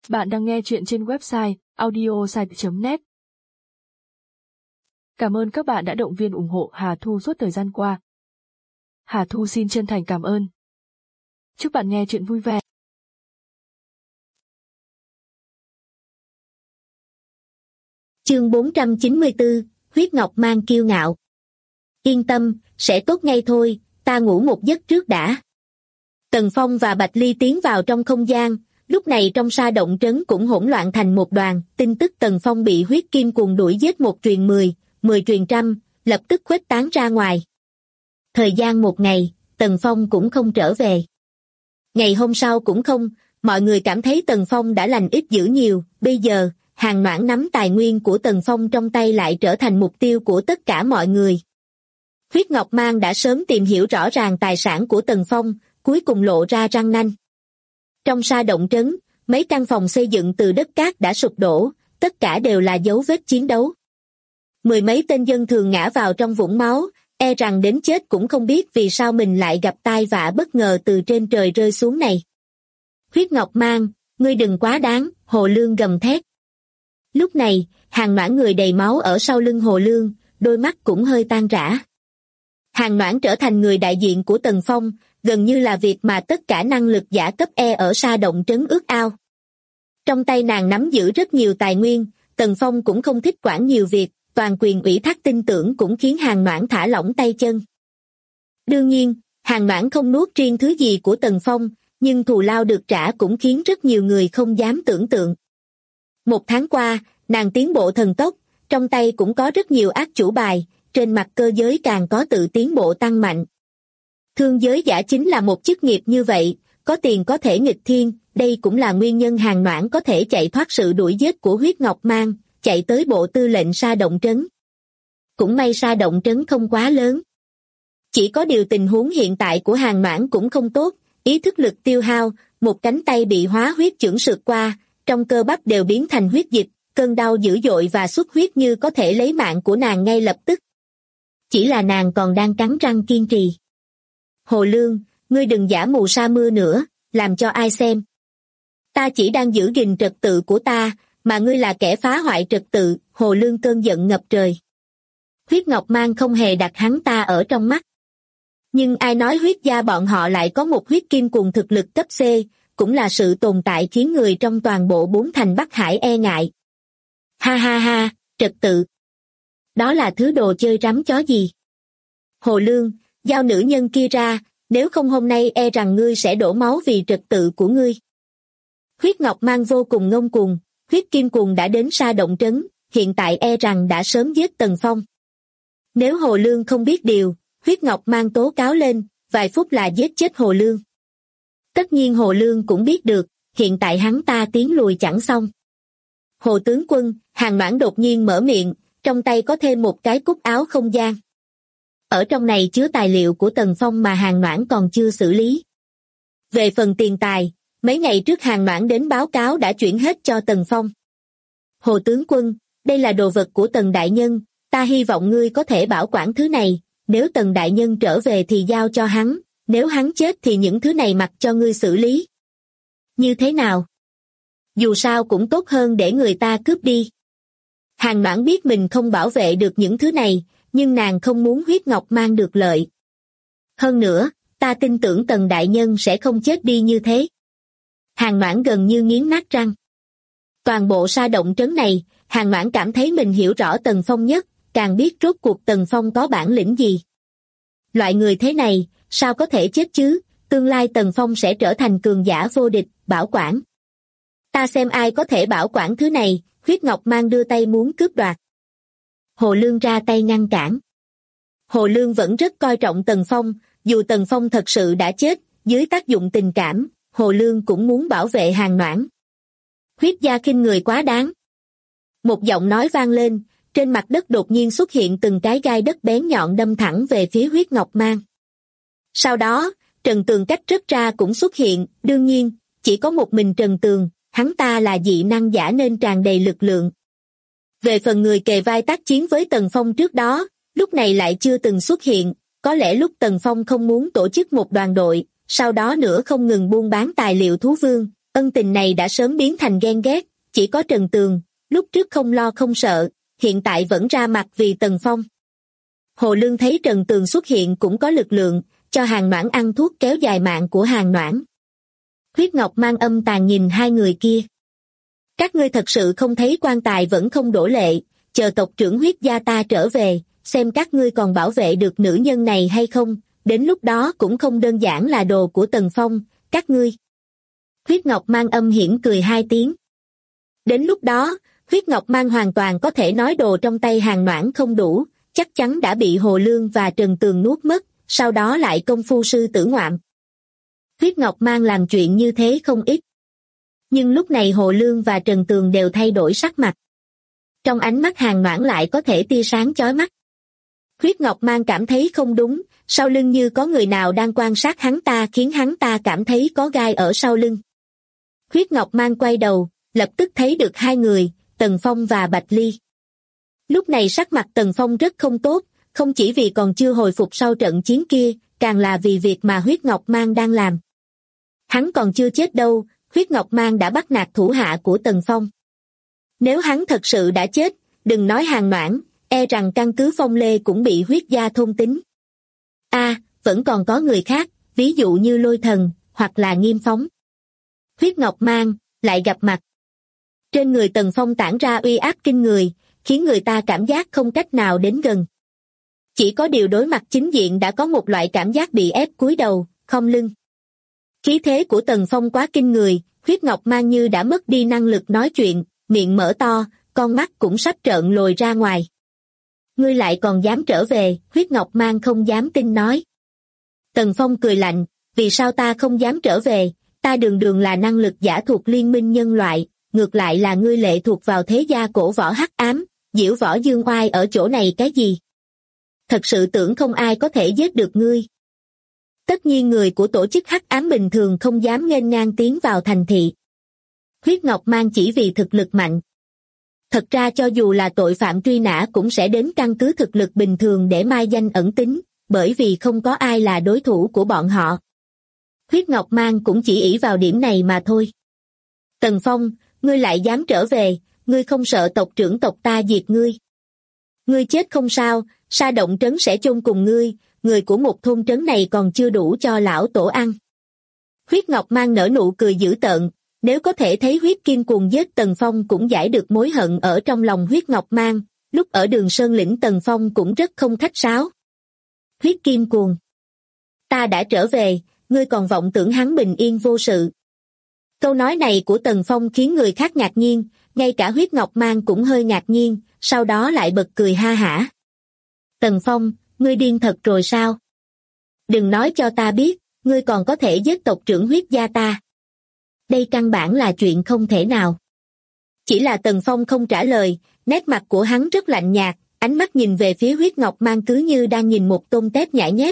Bạn đang nghe chuyện trên website audiosite.net. Cảm ơn các bạn đã động viên ủng hộ Hà Thu suốt thời gian qua. Hà Thu xin chân thành cảm ơn. Chúc bạn nghe chuyện vui vẻ. Chương 494, Huyết Ngọc Mang kiêu ngạo. Yên tâm, sẽ tốt ngay thôi, ta ngủ một giấc trước đã. Tần Phong và Bạch Ly tiến vào trong không gian, lúc này trong sa động trấn cũng hỗn loạn thành một đoàn, tin tức Tần Phong bị huyết kim cuồng đuổi giết 1 truyền 10, 10 truyền trăm, lập tức khuếch tán ra ngoài. Thời gian 1 ngày, Tần Phong cũng không trở về. Ngày hôm sau cũng không, mọi người cảm thấy Tần Phong đã lành ít dữ nhiều, bây giờ, Hàn Noãn nắm tài nguyên của Tần Phong trong tay lại trở thành mục tiêu của tất cả mọi người. Huyết Ngọc Mang đã sớm tìm hiểu rõ ràng tài sản của Tần Phong, cuối cùng lộ ra răng nanh. Trong sa động trấn, mấy căn phòng xây dựng từ đất cát đã sụp đổ, tất cả đều là dấu vết chiến đấu. 10 mấy tên dân thường ngã vào trong vũng máu, e rằng đến chết cũng không biết vì sao mình lại gặp tai vạ bất ngờ từ trên trời rơi xuống này. Huyết Ngọc Mang, ngươi đừng quá đáng, Hồ Lương gầm thét. Lúc này, Hàn Noãn người đầy máu ở sau lưng Hồ Lương, đôi mắt cũng hơi tan rã. Hàn Noãn trở thành người đại diện của Tần Phong, gần như là việc mà tất cả năng lực giả cấp E ở sa động trấn ước ao. Trong tay nàng nắm giữ rất nhiều tài nguyên, Tần Phong cũng không thích quản nhiều việc, toàn quyền ủy thác tin tưởng cũng khiến Hàn Noãn thả lỏng tay chân. Đương nhiên, Hàn Noãn không nuốt riêng thứ gì của Tần Phong, nhưng thù lao được trả cũng khiến rất nhiều người không dám tưởng tượng. 1 tháng qua, nàng tiến bộ thần tốc, trong tay cũng có rất nhiều ác chủ bài, trên mặt cơ giới càng có tự tiến bộ tăng mạnh. Thương giới giả chính là một chức nghiệp như vậy, có tiền có thể nghịch thiên, đây cũng là nguyên nhân Hàn Noãn có thể chạy thoát sự đuổi giết của Huyết Ngọc Mang, chạy tới bộ tư lệnh sa động trấn. Cũng may sa động trấn không quá lớn. Chỉ có điều tình huống hiện tại của Hàn Noãn cũng không tốt, ý thức lực tiêu hao, một cánh tay bị hóa huyết chưởng sượt qua, trong cơ bắp đều biến thành huyết dịch, cơn đau dữ dội và xuất huyết như có thể lấy mạng của nàng ngay lập tức. Chỉ là nàng còn đang cắn răng kiên trì. Hồ Lương, ngươi đừng giả mù sa mưa nữa, làm cho ai xem. Ta chỉ đang giữ gìn trật tự của ta, mà ngươi là kẻ phá hoại trật tự, Hồ Lương cơn giận ngập trời. Huyết Ngọc Mang không hề đặt hắn ta ở trong mắt. Nhưng ai nói huyết gia bọn họ lại có một huyết kim cùng thực lực cấp C, cũng là sự tồn tại khiến người trong toàn bộ 4 thành Bắc Hải e ngại. Ha ha ha, trật tự. Đó là thứ đồ chơi rắm chó gì? Hồ Lương, giao nữ nhân kia ra, nếu không hôm nay e rằng ngươi sẽ đổ máu vì trật tự của ngươi. Huyết Ngọc Mang vô cùng ngông cuồng, huyết kim cuồng đã đến sa động trấn, hiện tại e rằng đã sớm giết Tần Phong. Nếu Hồ Lương không biết điều, Huyết Ngọc Mang tố cáo lên, vài phút là giết chết Hồ Lương. Tất nhiên Hồ Lương cũng biết được, hiện tại hắn ta tiến lùi chẳng xong. Hồ tướng quân, Hàn Noãn đột nhiên mở miệng, trong tay có thêm một cái cúc áo không gian. Ở trong này chứa tài liệu của Tần Phong mà Hàn Noãn còn chưa xử lý. Về phần tiền tài, mấy ngày trước Hàn Noãn đến báo cáo đã chuyển hết cho Tần Phong. Hồ tướng quân, đây là đồ vật của Tần Đại Nhân, ta hy vọng ngươi có thể bảo quản thứ này, nếu Tần Đại Nhân trở về thì giao cho hắn, nếu hắn chết thì những thứ này mặc cho ngươi xử lý. Như thế nào? Dù sao cũng tốt hơn để người ta cướp đi. Hàn Noãn biết mình không bảo vệ được những thứ này, nhưng nàng không muốn Huyết Ngọc Mang được lợi. Hơn nữa, ta tin tưởng Tần Đại Nhân sẽ không chết đi như thế. Hàn Noãn gần như nghiến nát răng. Toàn bộ sa động trấn này, Hàn Noãn cảm thấy mình hiểu rõ Tần Phong nhất, càng biết rốt cuộc Tần Phong có bản lĩnh gì. Loại người thế này, sao có thể chết chứ, tương lai Tần Phong sẽ trở thành cường giả vô địch, bảo quản. Ta xem ai có thể bảo quản thứ này, Huyết Ngọc Mang đưa tay muốn cướp đoạt. Hồ Lương ra tay ngăn cản. Hồ Lương vẫn rất coi trọng Tần Phong, dù Tần Phong thật sự đã chết, dưới tác dụng tình cảm, Hồ Lương cũng muốn bảo vệ Hàn Noãn. Huyết gia khinh người quá đáng. Một giọng nói vang lên, trên mặt đất đột nhiên xuất hiện từng cái gai đất bén nhọn đâm thẳng về phía Huyết Ngọc Mang. Sau đó, Trần Tường cách rất ra cũng xuất hiện, đương nhiên, chỉ có một mình Trần Tường, hắn ta là dị năng giả nên tràn đầy lực lượng. Về phần người kề vai tác chiến với Tần Phong trước đó, lúc này lại chưa từng xuất hiện, có lẽ lúc Tần Phong không muốn tổ chức một đoàn đội, sau đó nữa không ngừng buôn bán tài liệu thú vương, Ân tình này đã sớm biến thành ghen ghét, chỉ có Trần Tường, lúc trước không lo không sợ, hiện tại vẫn ra mặt vì Tần Phong. Hồ Lương thấy Trần Tường xuất hiện cũng có lực lượng, cho Hàn Noãn ăn thuốc kéo dài mạng của Hàn Noãn. Huyết Ngọc mang âm tàn nhìn hai người kia. Các ngươi thật sự không thấy quan tài vẫn không đổ lệ, chờ tộc trưởng Huyết gia ta trở về, xem các ngươi còn bảo vệ được nữ nhân này hay không, đến lúc đó cũng không đơn giản là đồ của Tần Phong, các ngươi. Huyết Ngọc mang âm hiểm cười hai tiếng. Đến lúc đó, Huyết Ngọc mang hoàn toàn có thể nói đồ trong tay Hàn Noãn không đủ, chắc chắn đã bị Hồ Lương và Trần Tường nuốt mất, sau đó lại công phu sư tử ngoạm. Huyết Ngọc mang làm chuyện như thế không ít. Nhưng lúc này Hồ Lương và Trần Tường đều thay đổi sắc mặt. Trong ánh mắt Hàn Noãn lại có thể tia sáng chói mắt. Huyết Ngọc mang cảm thấy không đúng, sau lưng như có người nào đang quan sát hắn ta khiến hắn ta cảm thấy có gai ở sau lưng. Huyết Ngọc mang quay đầu, lập tức thấy được hai người, Tần Phong và Bạch Ly. Lúc này sắc mặt Tần Phong rất không tốt, không chỉ vì còn chưa hồi phục sau trận chiến kia, càng là vì việc mà Huyết Ngọc mang đang làm. Hắn còn chưa chết đâu, Huyết Ngọc mang đã bắt nạt thủ hạ của Tần Phong. Nếu hắn thật sự đã chết, đừng nói Hàn Noãn, e rằng căn cứ Phong Lê cũng bị Huyết gia thôn tính. Vẫn còn có người khác, ví dụ như Lôi Thần, hoặc là Nghiêm Phóng. Huyết Ngọc mang, lại gặp mặt. Trên người Tần Phong tản ra uy áp kinh người, khiến người ta cảm giác không cách nào đến gần. Chỉ có điều đối mặt chính diện đã có một loại cảm giác bị ép cúi đầu, khom lưng. Khí thế của Tần Phong quá kinh người, Huyết Ngọc mang như đã mất đi năng lực nói chuyện, miệng mở to, con mắt cũng sắp trợn lồi ra ngoài. Ngươi lại còn dám trở về, Huyết Ngọc mang không dám tin nói. Tần Phong cười lạnh, vì sao ta không dám trở về, ta đường đường là năng lực giả thuộc liên minh nhân loại, ngược lại là ngươi lệ thuộc vào thế gia cổ võ hắc ám, diễu võ dương oai ở chỗ này cái gì? Thật sự tưởng không ai có thể giết được ngươi. Tất nhiên người của tổ chức hắc ám bình thường không dám nghênh ngang tiến vào thành thị. Huyết Ngọc mang chỉ vì thực lực mạnh. Thật ra cho dù là tội phạm truy nã cũng sẽ đến căn cứ thực lực bình thường để mai danh ẩn tính, bởi vì không có ai là đối thủ của bọn họ. Huyết Ngọc mang cũng chỉ ỷ vào điểm này mà thôi. Tần Phong, ngươi lại dám trở về, ngươi không sợ tộc trưởng tộc ta diệt ngươi. Ngươi chết không sao, Sa Động trấn sẽ chôn cùng ngươi, người của một thôn trấn này còn chưa đủ cho lão tổ ăn. Huyết Ngọc mang nở nụ cười dữ tợn, nếu có thể thấy huyết kim cuồng giết Tần Phong cũng giải được mối hận ở trong lòng Huyết Ngọc mang, lúc ở Đường Sơn lĩnh Tần Phong cũng rất không khách sáo. Huyết kim cuồng, ta đã trở về, ngươi còn vọng tưởng hắn bình yên vô sự. Câu nói này của Tần Phong khiến người khác ngạc nhiên, ngay cả Huyết Ngọc mang cũng hơi ngạc nhiên, sau đó lại bật cười ha hả. Tần Phong, ngươi điên thật rồi sao? Đừng nói cho ta biết, ngươi còn có thể giết tộc trưởng Huyết gia ta. Đây căn bản là chuyện không thể nào. Chỉ là Tần Phong không trả lời, nét mặt của hắn rất lạnh nhạt, ánh mắt nhìn về phía Huyết Ngọc mang cứ như đang nhìn một tôm tép nhãi nhép.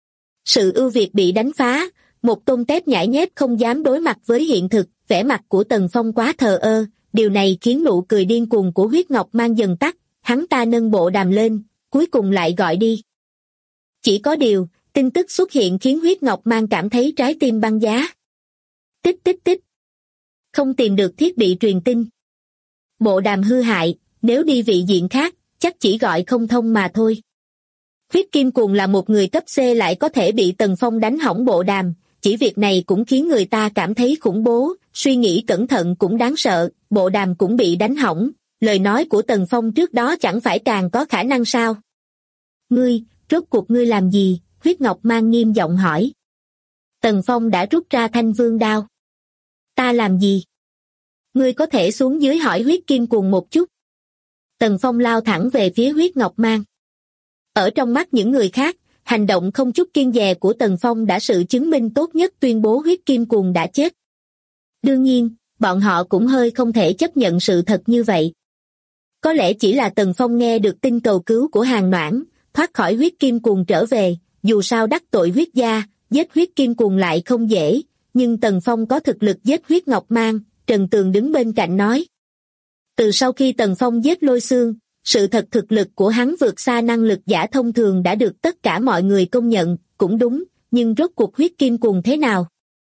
Sự ưu việt bị đánh phá, một tôm tép nhãi nhép không dám đối mặt với hiện thực, vẻ mặt của Tần Phong quá thờ ơ, điều này khiến nụ cười điên cuồng của Huyết Ngọc mang dần tắt, hắn ta nâng bộ đàm lên, cuối cùng lại gọi đi. Chỉ có điều, tin tức xuất hiện khiến Huyết Ngọc mang cảm thấy trái tim băng giá. Tích tích tích. Không tìm được thiết bị truyền tin. Bộ đàm hư hại, nếu đi vị diện khác, chắc chỉ gọi không thông mà thôi. Huyết Kim Cuồng là một người cấp C lại có thể bị Tần Phong đánh hỏng bộ đàm, chỉ việc này cũng khiến người ta cảm thấy khủng bố, suy nghĩ cẩn thận cũng đáng sợ, bộ đàm cũng bị đánh hỏng, lời nói của Tần Phong trước đó chẳng phải càng có khả năng sao? Ngươi, rốt cuộc ngươi làm gì? Huyết Ngọc mang nghiêm giọng hỏi. Tần Phong đã rút ra thanh vương đao. Ta làm gì? Ngươi có thể xuống dưới hỏi Huyết Kim Cuồng một chút. Tần Phong lao thẳng về phía Huyết Ngọc mang. Ở trong mắt những người khác, hành động không chút kiêng dè của Tần Phong đã sự chứng minh tốt nhất tuyên bố Huyết Kim Cuồng đã chết. Đương nhiên, bọn họ cũng hơi không thể chấp nhận sự thật như vậy. Có lẽ chỉ là Tần Phong nghe được tin cầu cứu của Hàn Noãn, thoát khỏi Huyết Kim Cuồng trở về, dù sao đắc tội Huyết gia, giết Huyết Kim Cuồng lại không dễ, nhưng Tần Phong có thực lực giết Huyết Ngọc mang, Trần Tường đứng bên cạnh nói. Từ sau khi Tần Phong giết Lôi Xương, sự thật thực lực của hắn vượt xa năng lực giả thông thường đã được tất cả mọi người công nhận, cũng đúng, nhưng rốt cuộc Huyết Kim Cuồng thế nào?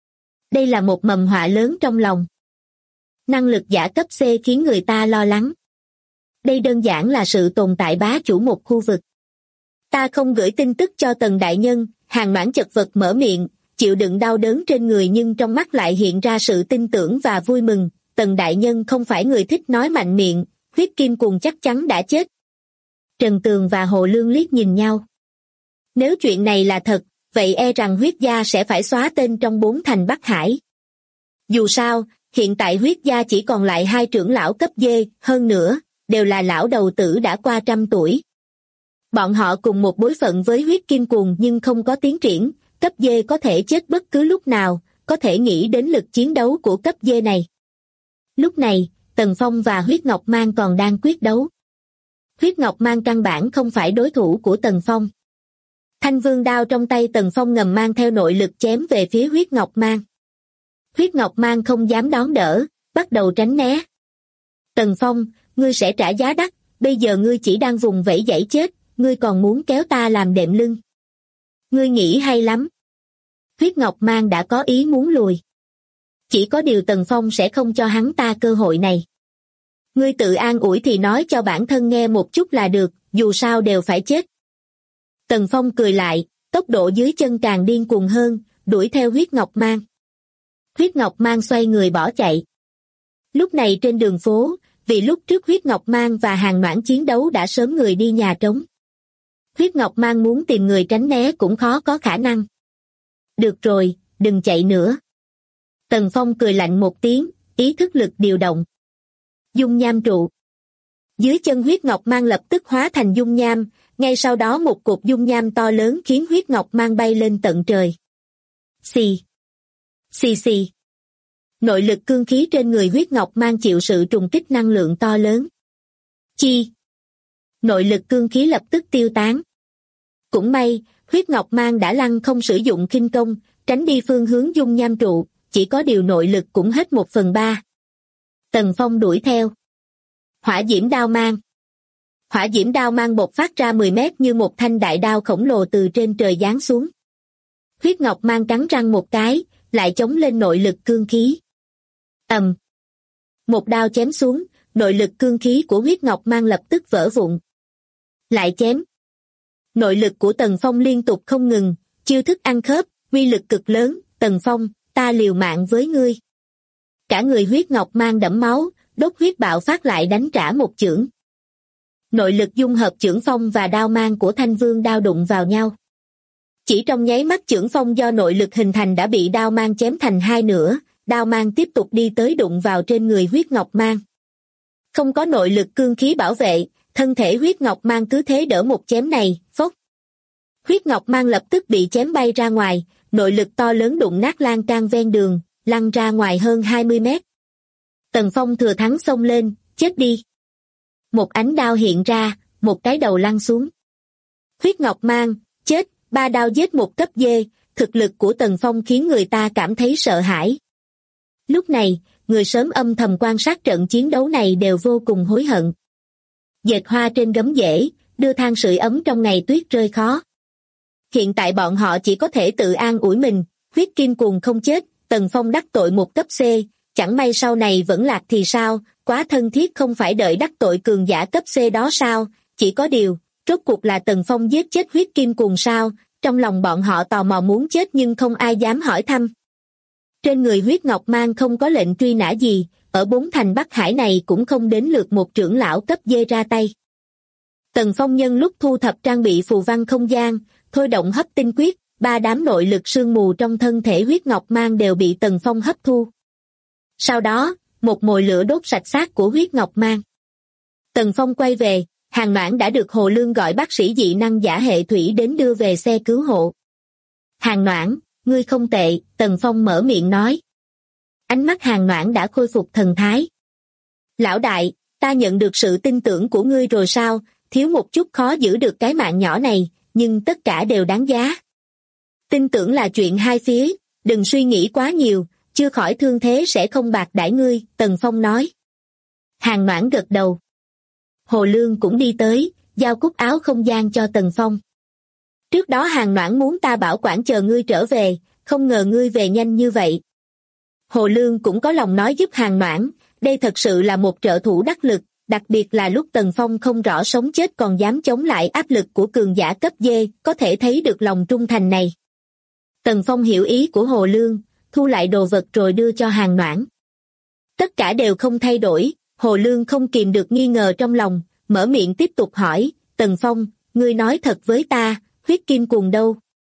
Đây là một mầm họa lớn trong lòng. Năng lực giả cấp C khiến người ta lo lắng. Đây đơn giản là sự tồn tại bá chủ một khu vực. Ta không gửi tin tức cho Tần đại nhân, Hàn Noãn chật vật mở miệng, chịu đựng đau đớn trên người nhưng trong mắt lại hiện ra sự tin tưởng và vui mừng. Tần đại nhân không phải người thích nói mạnh miệng, huyết kim cuồng chắc chắn đã chết. Trần Tường và Hồ Lương liếc nhìn nhau. Nếu chuyện này là thật, vậy e rằng huyết gia sẽ phải xóa tên trong 4 thành Bắc Hải. Dù sao, hiện tại huyết gia chỉ còn lại 2 trưởng lão cấp D, hơn nữa, đều là lão đầu tử đã qua 100 tuổi. Bọn họ cùng một bối phận với huyết kim cuồng nhưng không có tiến triển, cấp D có thể chết bất cứ lúc nào, có thể nghĩ đến lực chiến đấu của cấp D này. Lúc này, Tần Phong và Huyết Ngọc Mang còn đang quyết đấu. Huyết Ngọc Mang căn bản không phải đối thủ của Tần Phong. Thanh vương đao trong tay Tần Phong ngầm mang theo nội lực chém về phía Huyết Ngọc Mang. Huyết Ngọc Mang không dám đón đỡ, bắt đầu tránh né. Tần Phong, ngươi sẽ trả giá đắt, bây giờ ngươi chỉ đang vùng vẫy giãy chết, ngươi còn muốn kéo ta làm đệm lưng. Ngươi nghĩ hay lắm. Huyết Ngọc Mang đã có ý muốn lùi. Chỉ có điều Tần Phong sẽ không cho hắn ta cơ hội này. Ngươi tự an ủi thì nói cho bản thân nghe một chút là được, dù sao đều phải chết. Tần Phong cười lại, tốc độ dưới chân càng điên cuồng hơn, đuổi theo Huyết Ngọc Mang. Huyết Ngọc Mang xoay người bỏ chạy. Lúc này trên đường phố, vì lúc trước Huyết Ngọc Mang và Hàn Noãn chiến đấu đã sớm người đi nhà trống. Huyết Ngọc Mang muốn tìm người tránh né cũng khó có khả năng. Được rồi, đừng chạy nữa. Tần Phong cười lạnh một tiếng, ý thức lực điều động. Dung nham trụ. Dưới chân Huyết Ngọc Mang lập tức hóa thành dung nham, ngay sau đó một cục dung nham to lớn khiến Huyết Ngọc Mang bay lên tận trời. Xì. Xì xì. Nội lực cương khí trên người Huyết Ngọc Mang chịu sự trùng kích năng lượng to lớn. Chi. Nội lực cương khí lập tức tiêu tán. Cũng may, Huyết Ngọc Mang đã lăng không sử dụng khinh công, tránh đi phương hướng dung nham trụ, chỉ có điều nội lực cũng hết 1/3. Tần Phong đuổi theo. Hỏa diễm đao mang. Hỏa diễm đao mang bộc phát ra 10 mét như một thanh đại đao khổng lồ từ trên trời giáng xuống. Huyết Ngọc Mang cắn răng một cái, lại chống lên nội lực cương khí. Ầm. Một đao chém xuống, nội lực cương khí của Huyết Ngọc Mang lập tức vỡ vụn. Lại chém. Nội lực của Tần Phong liên tục không ngừng, chiêu thức ăn khớp, uy lực cực lớn. Tần Phong, ta liều mạng với ngươi. Cả người Huyết Ngọc Mang đẫm máu, đốt huyết bạo phát lại đánh trả một chưởng. Nội lực dung hợp chưởng phong và đao mang của Thanh Vương đao đụng vào nhau. Chỉ trong nháy mắt chưởng phong do nội lực hình thành đã bị đao mang chém thành 2 nửa, đao mang tiếp tục đi tới đụng vào trên người Huyết Ngọc Mang. Không có nội lực cương khí bảo vệ, thân thể Huyết Ngọc Mang cứ thế đỡ một chém này, phốc. Huyết Ngọc Mang lập tức bị chém bay ra ngoài, nội lực to lớn đụng nát lan can ven đường, lăn ra ngoài hơn 20 mét. Tần Phong thừa thắng xông lên, chết đi. Một ánh đao hiện ra, một cái đầu lăn xuống. Huyết Ngọc Mang, chết, 3 đao giết một cấp D, thực lực của Tần Phong khiến người ta cảm thấy sợ hãi. Lúc này, người sớm âm thầm quan sát trận chiến đấu này đều vô cùng hối hận. Dệt hoa trên gấm dễ, đưa than sưởi ấm trong ngày tuyết rơi khó. Hiện tại bọn họ chỉ có thể tự an ủi mình, huyết kim cuồng không chết, Tần Phong đắc tội một cấp C, chẳng may sau này vẫn lạc thì sao, quá thân thiết không phải đợi đắc tội cường giả cấp C đó sao, chỉ có điều, rốt cuộc là Tần Phong giết chết huyết kim cuồng sao, trong lòng bọn họ tò mò muốn chết nhưng không ai dám hỏi thăm. Trên người Huyết Ngọc Mang không có lệnh truy nã gì, ở 4 thành Bắc Hải này cũng không đến lượt một trưởng lão cấp D ra tay. Tần Phong nhân lúc thu thập trang bị phù văn không gian, thôi động hấp tinh quyết, 3 đám nội lực sương mù trong thân thể Huyết Ngọc Mang đều bị Tần Phong hấp thu. Sau đó, một mồi lửa đốt sạch xác của Huyết Ngọc Mang. Tần Phong quay về, Hàn Noãn đã được Hồ Lương gọi bác sĩ dị năng giả hệ thủy đến đưa về xe cứu hộ. Hàn Noãn, ngươi không tệ, Tần Phong mở miệng nói. Ánh mắt Hàn Noãn đã khôi phục thần thái. Lão đại, ta nhận được sự tin tưởng của ngươi rồi sao, thiếu một chút khó giữ được cái mạng nhỏ này, nhưng tất cả đều đáng giá. Tin tưởng là chuyện hai phía, đừng suy nghĩ quá nhiều, chưa khỏi thương thế sẽ không bạc đãi ngươi, Tần Phong nói. Hàn Noãn gật đầu. Hồ Lương cũng đi tới, giao cúc áo không gian cho Tần Phong. Trước đó Hàn Noãn muốn ta bảo quản chờ ngươi trở về, không ngờ ngươi về nhanh như vậy. Hồ Lương cũng có lòng nói giúp Hàn Noãn, đây thật sự là một trợ thủ đắc lực, đặc biệt là lúc Tần Phong không rõ sống chết còn dám chống lại áp lực của cường giả cấp D, có thể thấy được lòng trung thành này. Tần Phong hiểu ý của Hồ Lương, thu lại đồ vật rồi đưa cho Hàn Noãn. Tất cả đều không thay đổi, Hồ Lương không kìm được nghi ngờ trong lòng, mở miệng tiếp tục hỏi, Tần Phong, ngươi nói thật với ta, huyết kim cuồng đâu?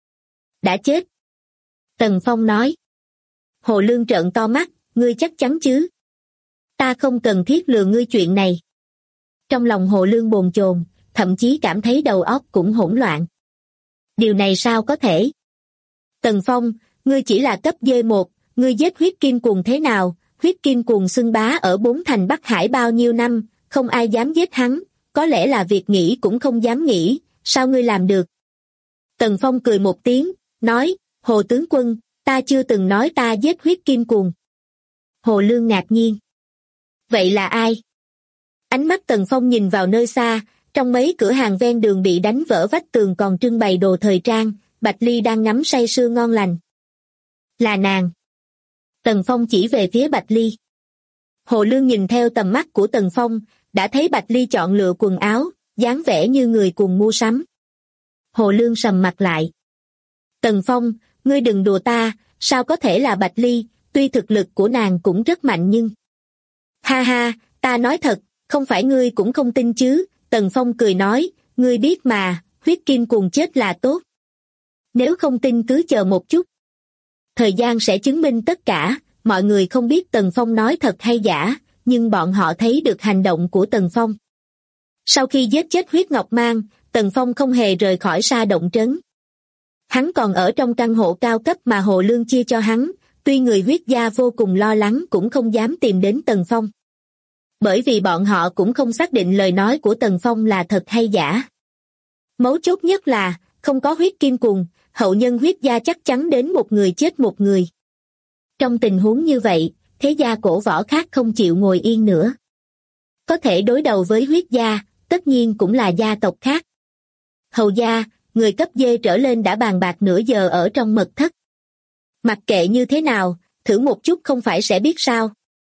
Đã chết. Tần Phong nói. Hồ Lương trợn to mắt, ngươi chắc chắn chứ? Ta không cần thiết lừa ngươi chuyện này. Trong lòng Hồ Lương bồn chồn, thậm chí cảm thấy đầu óc cũng hỗn loạn. Điều này sao có thể? Tần Phong, ngươi chỉ là cấp D1, ngươi giết huyết kim cuồng thế nào? Huyết kim cuồng xưng bá ở 4 thành Bắc Hải bao nhiêu năm, không ai dám giết hắn, có lẽ là việc nghĩ cũng không dám nghĩ, sao ngươi làm được? Tần Phong cười một tiếng, nói, Hồ tướng quân, ta chưa từng nói ta giết huyết kim cuồng. Hồ Lương ngạc nhiên. Vậy là ai? Ánh mắt Tần Phong nhìn vào nơi xa, trong mấy cửa hàng ven đường bị đánh vỡ vách tường còn trưng bày đồ thời trang, Bạch Ly đang ngắm say sưa ngon lành. Là nàng. Tần Phong chỉ về phía Bạch Ly. Hồ Lương nhìn theo tầm mắt của Tần Phong, đã thấy Bạch Ly chọn lựa quần áo, dáng vẻ như người cùng mua sắm. Hồ Lương sầm mặt lại. Tần Phong, ngươi đừng đùa ta, sao có thể là Bạch Ly, tuy thực lực của nàng cũng rất mạnh nhưng... Ha ha, ta nói thật, không phải ngươi cũng không tin chứ, Tần Phong cười nói, ngươi biết mà, huyết kim cuồng chết là tốt. Nếu không tin cứ chờ một chút. Thời gian sẽ chứng minh tất cả, mọi người không biết Tần Phong nói thật hay giả, nhưng bọn họ thấy được hành động của Tần Phong. Sau khi giết chết huyết ngọc mang, Tần Phong không hề rời khỏi sa động trấn. Hắn còn ở trong căn hộ cao cấp mà Hồ Lương chia cho hắn, tuy người huyết gia vô cùng lo lắng cũng không dám tìm đến Tần Phong. Bởi vì bọn họ cũng không xác định lời nói của Tần Phong là thật hay giả. Mấu chốt nhất là, không có huyết kim cuồng, hậu nhân huyết gia chắc chắn đến một người chết một người. Trong tình huống như vậy, thế gia cổ võ khác không chịu ngồi yên nữa. Có thể đối đầu với huyết gia, tất nhiên cũng là gia tộc khác. Hầu gia, người cấp D trở lên đã bàn bạc nửa giờ ở trong mật thất. Mặc kệ như thế nào, thử một chút không phải sẽ biết sao.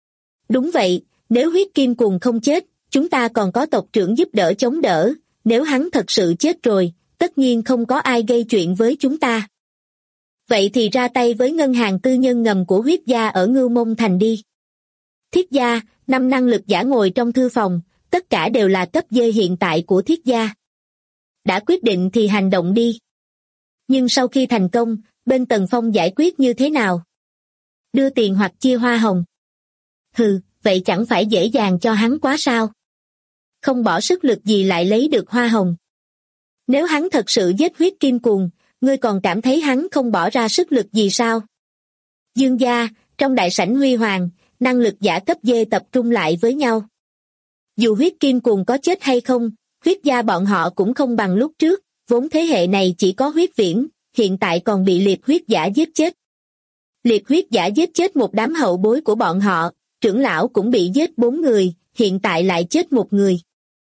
Đúng vậy, nếu huyết kim cuồng không chết, chúng ta còn có tộc trưởng giúp đỡ chống đỡ, nếu hắn thật sự chết rồi, tất nhiên không có ai gây chuyện với chúng ta. Vậy thì ra tay với ngân hàng tư nhân ngầm của huyết gia ở Ngưu Mông Thành đi. Thiết gia, 5 năng lực giả ngồi trong thư phòng, tất cả đều là cấp D hiện tại của Thiết gia. Đã quyết định thì hành động đi. Nhưng sau khi thành công, bên Tần Phong giải quyết như thế nào? Đưa tiền hoặc chia hoa hồng? Hừ, vậy chẳng phải dễ dàng cho hắn quá sao? Không bỏ sức lực gì lại lấy được hoa hồng. Nếu hắn thật sự giết huyết kim cuồng, ngươi còn cảm thấy hắn không bỏ ra sức lực gì sao? Dương gia, trong đại sảnh huy hoàng, năng lực giả cấp D tập trung lại với nhau. Dù huyết kim cuồng có chết hay không, huyết gia bọn họ cũng không bằng lúc trước, vốn thế hệ này chỉ có huyết viễn, hiện tại còn bị liệt huyết giả giết chết. Liệt huyết giả giết chết một đám hậu bối của bọn họ, trưởng lão cũng bị giết 4 người, hiện tại lại chết một người.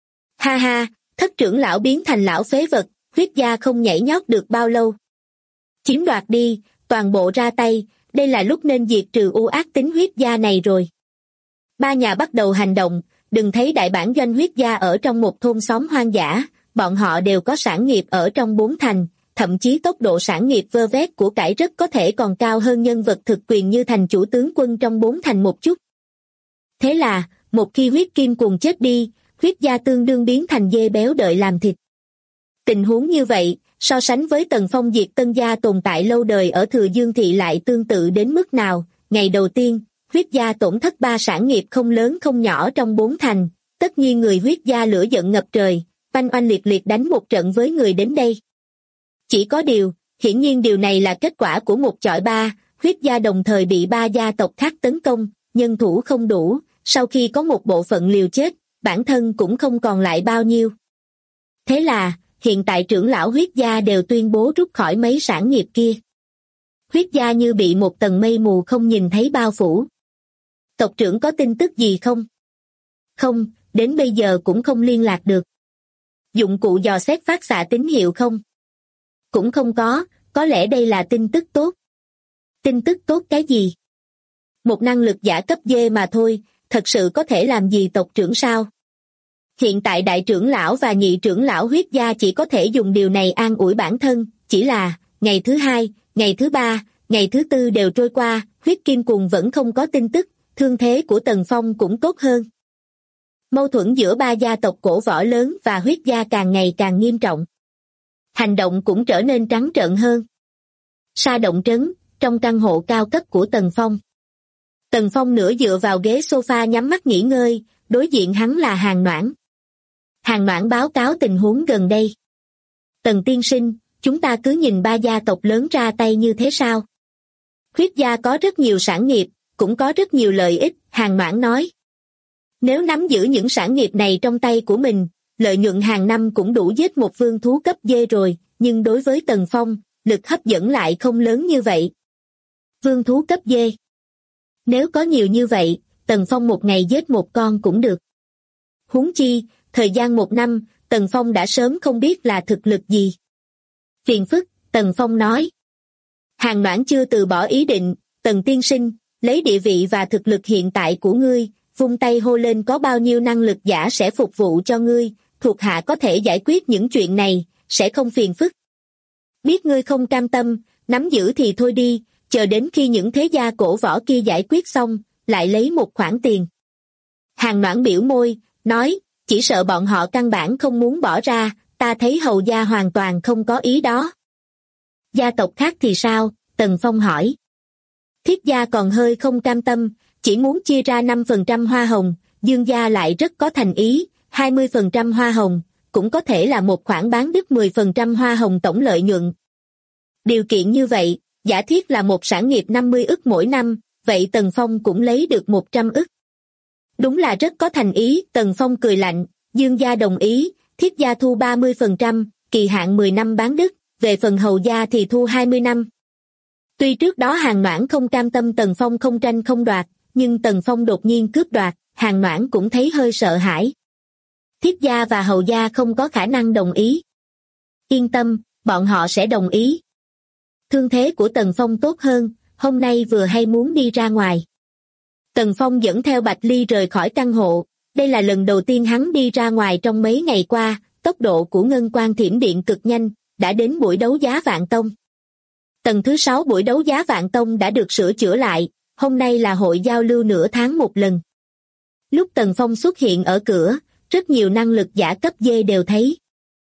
Ha ha, thất trưởng lão biến thành lão phế vật, huyết gia không nhảy nhót được bao lâu. Chiếm đoạt đi, toàn bộ ra tay, đây là lúc nên diệt trừ u ác tính huyết gia này rồi. Ba nhà bắt đầu hành động, đừng thấy đại bản doanh huyết gia ở trong một thôn xóm hoang dã, bọn họ đều có sản nghiệp ở trong 4 thành, thậm chí tốc độ sản nghiệp vơ vét của cải rất có thể còn cao hơn nhân vật thực quyền như thành chủ tướng quân trong 4 thành một chút. Thế là, một khi huyết kim cuồng chết đi, huyết gia tương đương biến thành dê béo đợi làm thịt. Tình huống như vậy, so sánh với Tần Phong diệt Tân gia tồn tại lâu đời ở Thừa Dương Thị lại tương tự đến mức nào. Ngày đầu tiên, huyết gia tổn thất 3 sản nghiệp không lớn không nhỏ trong 4 thành, tất nhiên người huyết gia lửa giận ngập trời, oanh oanh liệt liệt đánh một trận với người đến đây. Chỉ có điều, hiển nhiên điều này là kết quả của một chọi 3, huyết gia đồng thời bị 3 gia tộc khác tấn công, nhân thủ không đủ, sau khi có một bộ phận liều chết, bản thân cũng không còn lại bao nhiêu. Thế là, hiện tại trưởng lão huyết gia đều tuyên bố rút khỏi mấy sản nghiệp kia. Huyết gia như bị một tầng mây mù không nhìn thấy bao phủ. Tộc trưởng có tin tức gì không? Không, đến bây giờ cũng không liên lạc được. Dụng cụ dò xét phát xạ tín hiệu không? Cũng không có lẽ đây là tin tức tốt. Tin tức tốt cái gì? Một năng lực giả cấp D mà thôi, thật sự có thể làm gì tộc trưởng sao? Hiện tại đại trưởng lão và nhị trưởng lão huyết gia chỉ có thể dùng điều này an ủi bản thân, chỉ là, ngày thứ hai, ngày thứ ba, ngày thứ tư đều trôi qua, huyết kim cùng vẫn không có tin tức, thương thế của Tần Phong cũng tốt hơn. Mâu thuẫn giữa ba gia tộc cổ võ lớn và huyết gia càng ngày càng nghiêm trọng. Hành động cũng trở nên trắng trợn hơn. Sa động trấn, trong căn hộ cao cấp của Tần Phong. Tần Phong nửa dựa vào ghế sofa nhắm mắt nghỉ ngơi, đối diện hắn là Hàn Noãn. Hàn Noãn báo cáo tình huống gần đây. Tần tiên sinh, chúng ta cứ nhìn ba gia tộc lớn ra tay như thế sao? Huyết gia có rất nhiều sản nghiệp, cũng có rất nhiều lợi ích, Hàn Noãn nói. Nếu nắm giữ những sản nghiệp này trong tay của mình, lợi nhuận hàng năm cũng đủ giết một vương thú cấp D rồi, nhưng đối với Tần Phong, lực hấp dẫn lại không lớn như vậy. Vương thú cấp D. Nếu có nhiều như vậy, Tần Phong một ngày giết một con cũng được. Huống chi, thời gian một năm, Tần Phong đã sớm không biết là thực lực gì. Phiền phức, Tần Phong nói. Hàn Noãn chưa từ bỏ ý định, Tần tiên sinh, lấy địa vị và thực lực hiện tại của ngươi, vung tay hô lên có bao nhiêu năng lực giả sẽ phục vụ cho ngươi, thuộc hạ có thể giải quyết những chuyện này, sẽ không phiền phức. Biết ngươi không cam tâm, nắm giữ thì thôi đi, chờ đến khi những thế gia cổ võ kia giải quyết xong, lại lấy một khoản tiền. Hàn Noãn biểu môi, nói, chỉ sợ bọn họ căn bản không muốn bỏ ra, ta thấy hầu gia hoàn toàn không có ý đó. Gia tộc khác thì sao? Tần Phong hỏi. Thiết gia còn hơi không cam tâm, chỉ muốn chia ra 5% hoa hồng, Dương gia lại rất có thành ý, 20% hoa hồng, cũng có thể là một khoản bán đứt 10% hoa hồng tổng lợi nhuận. Điều kiện như vậy, giả thiết là một sản nghiệp 50 ức mỗi năm, vậy Tần Phong cũng lấy được 100 ức. Đúng là rất có thành ý, Tần Phong cười lạnh, Dương gia đồng ý, Thiết gia thu 30%, kỳ hạn 10 năm bán đứt, về phần hầu gia thì thu 20 năm. Tuy trước đó Hàn Noãn không cam tâm Tần Phong không tranh không đoạt, nhưng Tần Phong đột nhiên cướp đoạt, Hàn Noãn cũng thấy hơi sợ hãi. Thiết gia và hầu gia không có khả năng đồng ý. Yên tâm, bọn họ sẽ đồng ý. Thương thế của Tần Phong tốt hơn, hôm nay vừa hay muốn đi ra ngoài. Tần Phong dẫn theo Bạch Ly rời khỏi căn hộ, đây là lần đầu tiên hắn đi ra ngoài trong mấy ngày qua, tốc độ của ngân quang thiểm điện cực nhanh, đã đến buổi đấu giá Vạn Tông. Tầng thứ 6 buổi đấu giá Vạn Tông đã được sửa chữa lại, hôm nay là hội giao lưu nửa tháng một lần. Lúc Tần Phong xuất hiện ở cửa, rất nhiều năng lực giả cấp D đều thấy.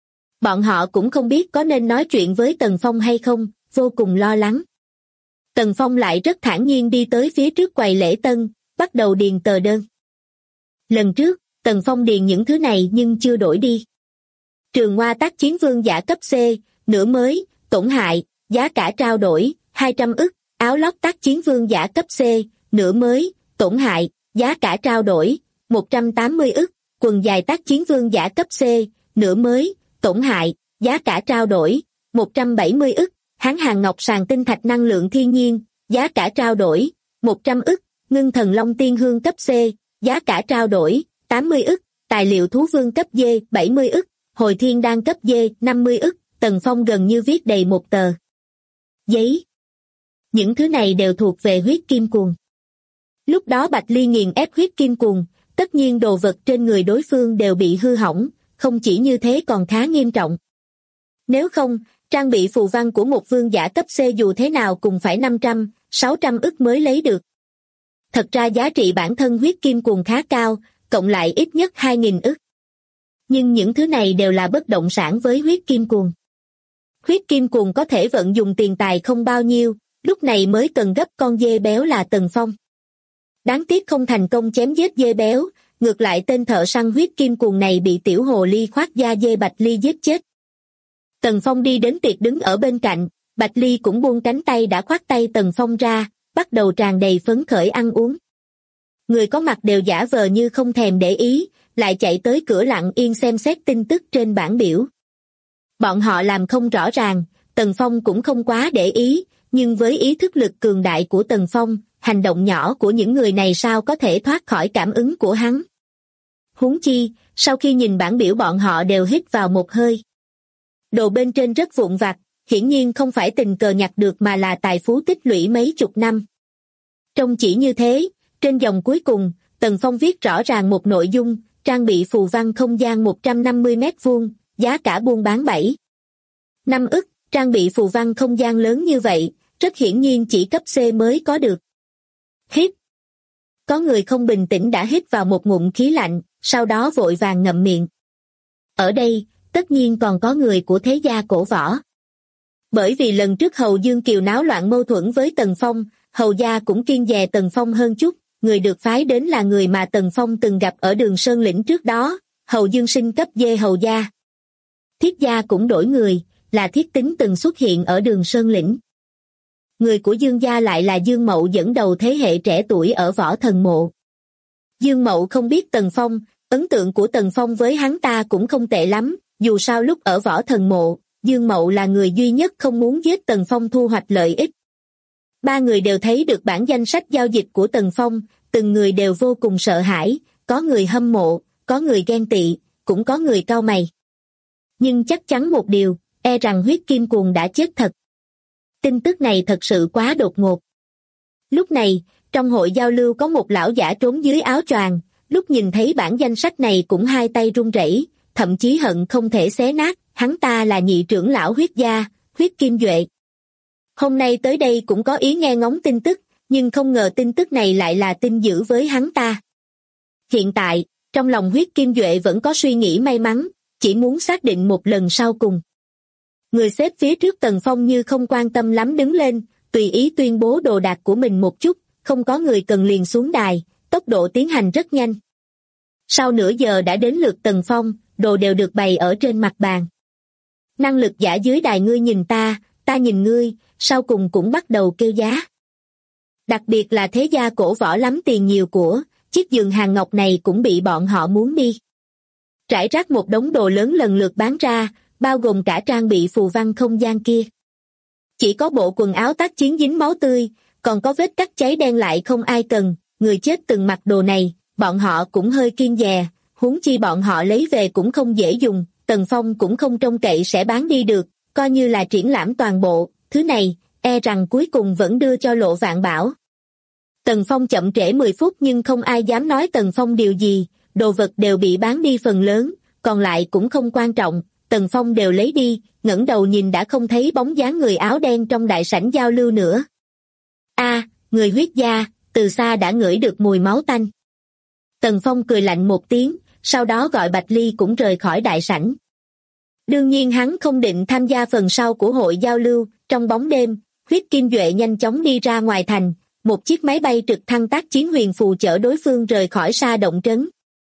Bọn họ cũng không biết có nên nói chuyện với Tần Phong hay không, vô cùng lo lắng. Tần Phong lại rất thản nhiên đi tới phía trước quầy lễ tân, bắt đầu điền tờ đơn. Lần trước, Tần Phong điền những thứ này nhưng chưa đổi đi. Trường Hoa tác chiến vương giả cấp C, nửa mới, tổn hại, giá cả trao đổi, 200 ức, áo lót tác chiến vương giả cấp C, nửa mới, tổn hại, giá cả trao đổi, 180 ức, quần dài tác chiến vương giả cấp C, nửa mới, tổn hại, giá cả trao đổi, 170 ức, hán hàng ngọc sàn tinh thạch năng lượng thiên nhiên, giá cả trao đổi, 100 ức, ngưng thần long tiên hương cấp C, giá cả trao đổi, 80 ức, tài liệu thú vương cấp D, 70 ức, hồi thiên đan cấp D, 50 ức, Tần Phong gần như viết đầy một tờ giấy. Những thứ này đều thuộc về huyết kim cuồng. Lúc đó Bạch Ly nghiền ép huyết kim cuồng, tất nhiên đồ vật trên người đối phương đều bị hư hỏng, không chỉ như thế còn khá nghiêm trọng. Nếu không, trang bị phù văn của một vương giả cấp C dù thế nào cũng phải 500, 600 ức mới lấy được. Thật ra giá trị bản thân huyết kim cuồng khá cao, cộng lại ít nhất 2.000 ức. Nhưng những thứ này đều là bất động sản với huyết kim cuồng. Huyết kim cuồng có thể vận dụng tiền tài không bao nhiêu, lúc này mới cần gấp con dê béo là Tần Phong. Đáng tiếc không thành công chém giết dê béo, ngược lại tên thợ săn huyết kim cuồng này bị tiểu hồ ly khoác da dê Bạch Ly giết chết. Tần Phong đi đến tiệc đứng ở bên cạnh, Bạch Ly cũng buông cánh tay đã khoác tay Tần Phong ra, bắt đầu tràn đầy phấn khởi ăn uống. Người có mặt đều giả vờ như không thèm để ý, lại chạy tới cửa lặng yên xem xét tin tức trên bảng biểu. Bọn họ làm không rõ ràng, Tần Phong cũng không quá để ý, nhưng với ý thức lực cường đại của Tần Phong, hành động nhỏ của những người này sao có thể thoát khỏi cảm ứng của hắn. Huống chi, sau khi nhìn bảng biểu bọn họ đều hít vào một hơi. Đồ bên trên rất vụn vặt, hiển nhiên không phải tình cờ nhặt được mà là tài phú tích lũy mấy chục năm. Trông chỉ như thế, trên dòng cuối cùng, Tần Phong viết rõ ràng một nội dung, trang bị phù văn không gian 150 mét vuông, giá cả buôn bán 7-5 ức, trang bị phù văn không gian lớn như vậy, rất hiển nhiên chỉ cấp C mới có được. Hít. Có người không bình tĩnh đã hít vào một ngụm khí lạnh, sau đó vội vàng ngậm miệng. Ở đây, tất nhiên còn có người của thế gia cổ võ. Bởi vì lần trước Hầu Dương Kiều náo loạn mâu thuẫn với Tần Phong, Hầu gia cũng kiêng dè Tần Phong hơn chút, người được phái đến là người mà Tần Phong từng gặp ở Đường Sơn Lĩnh trước đó, Hầu Dương Sinh cấp D Hầu gia. Thiết gia cũng đổi người, là Thiết Tính từng xuất hiện ở Đường Sơn Lĩnh. Người của Dương gia lại là Dương Mậu dẫn đầu thế hệ trẻ tuổi ở Võ Thần Mộ. Dương Mậu không biết Tần Phong, ấn tượng của Tần Phong với hắn ta cũng không tệ lắm, dù sao lúc ở Võ Thần Mộ, Dương Mậu là người duy nhất không muốn giết Tần Phong thu hoạch lợi ích. Ba người đều thấy được bản danh sách giao dịch của Tần Phong, từng người đều vô cùng sợ hãi, có người hâm mộ, có người ghen tị, cũng có người cau mày. Nhưng chắc chắn một điều, e rằng huyết kim cuồng đã chết thật. Tin tức này thật sự quá đột ngột. Lúc này, trong hội giao lưu có một lão giả trốn dưới áo choàng, lúc nhìn thấy bản danh sách này cũng hai tay run rẩy, thậm chí hận không thể xé nát, hắn ta là nhị trưởng lão huyết gia, Huyết Kim Duệ. Hôm nay tới đây cũng có ý nghe ngóng tin tức, nhưng không ngờ tin tức này lại là tin dữ với hắn ta. Hiện tại, trong lòng Huyết Kim Duệ vẫn có suy nghĩ may mắn, chỉ muốn xác định một lần sau cùng. Người xếp phía trước Tần Phong như không quan tâm lắm đứng lên, tùy ý tuyên bố đồ đạc của mình một chút, không có người cần liền xuống đài, tốc độ tiến hành rất nhanh. Sau nửa giờ đã đến lượt Tần Phong, đồ đều được bày ở trên mặt bàn. Năng lực giả dưới đài ngươi nhìn ta, ta nhìn ngươi, sau cùng cũng bắt đầu kêu giá. Đặc biệt là thế gia cổ võ lắm tiền nhiều của, chiếc giường hàng ngọc này cũng bị bọn họ muốn đi. Trải rác một đống đồ lớn lần lượt bán ra, bao gồm cả trang bị phù văn không gian kia. Chỉ có bộ quần áo tác chiến dính máu tươi, còn có vết cắt cháy đen lại không ai cần, người chết từng mặc đồ này, bọn họ cũng hơi kiêng dè, huống chi bọn họ lấy về cũng không dễ dùng, Tần Phong cũng không trông cậy sẽ bán đi được, coi như là triển lãm toàn bộ, thứ này, e rằng cuối cùng vẫn đưa cho Lộ Vạn Bảo. Tần Phong chậm trễ 10 phút nhưng không ai dám nói Tần Phong điều gì, đồ vật đều bị bán đi phần lớn, còn lại cũng không quan trọng, Tần Phong đều lấy đi, ngẩng đầu nhìn đã không thấy bóng dáng người áo đen trong đại sảnh giao lưu nữa. Người huyết gia, từ xa đã ngửi được mùi máu tanh. Tần Phong cười lạnh một tiếng, sau đó gọi Bạch Ly cũng rời khỏi đại sảnh. Đương nhiên hắn không định tham gia phần sau của hội giao lưu, trong bóng đêm, Huyết Kim Duệ nhanh chóng đi ra ngoài thành, một chiếc máy bay trực thăng tác chiến huyền phù chở đối phương rời khỏi Sa Động Trấn.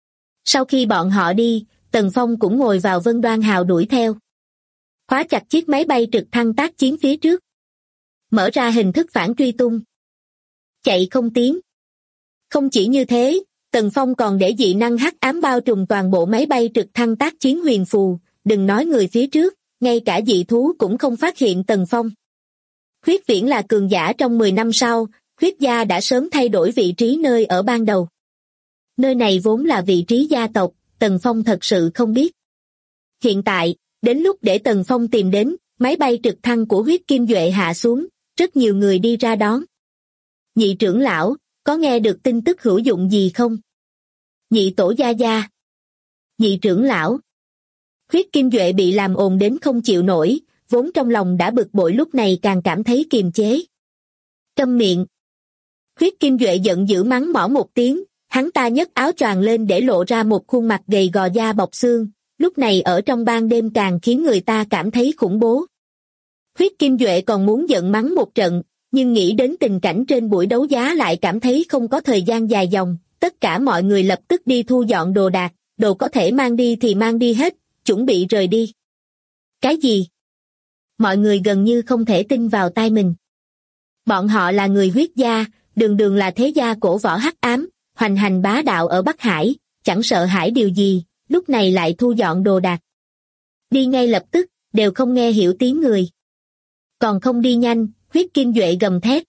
Sau khi bọn họ đi, Tần Phong cũng ngồi vào Vân Đoan Hào đuổi theo. Khóa chặt chiếc máy bay trực thăng tác chiến phía trước. Mở ra hình thức phản truy tung. Chạy không tiến. Không chỉ như thế, Tần Phong còn để dị năng hắc ám bao trùm toàn bộ máy bay trực thăng tác chiến huyền phù, đừng nói người phía trước, ngay cả dị thú cũng không phát hiện Tần Phong. Huyết Viễn là cường giả trong 10 năm sau, Huyết gia đã sớm thay đổi vị trí nơi ở ban đầu. Nơi này vốn là vị trí gia tộc, Tần Phong thật sự không biết. Hiện tại, đến lúc để Tần Phong tìm đến, máy bay trực thăng của Huyết Kim Duệ hạ xuống, rất nhiều người đi ra đón. Nhị trưởng lão, có nghe được tin tức hữu dụng gì không? Nhị tổ gia gia. Nhị trưởng lão. Huyết Kim Duệ bị làm ồn đến không chịu nổi, vốn trong lòng đã bực bội lúc này càng cảm thấy kiềm chế. Câm miệng. Huyết Kim Duệ giận dữ mắng mỏ một tiếng, hắn ta nhấc áo choàng lên để lộ ra một khuôn mặt gầy gò da bọc xương, lúc này ở trong ban đêm càng khiến người ta cảm thấy khủng bố. Huyết Kim Duệ còn muốn giận mắng một trận, nhưng nghĩ đến tình cảnh trên buổi đấu giá lại cảm thấy không có thời gian dài dòng, tất cả mọi người lập tức đi thu dọn đồ đạc, đồ có thể mang đi thì mang đi hết, chuẩn bị rời đi. Cái gì? Mọi người gần như không thể tin vào tai mình. Bọn họ là người huyết gia, đường đường là thế gia cổ võ hắc ám, hoành hành bá đạo ở Bắc Hải, chẳng sợ hãi điều gì, lúc này lại thu dọn đồ đạc. Đi ngay lập tức, đều không nghe hiểu tiếng người. Còn không đi nhanh, Huyết Kim Duệ gầm thét.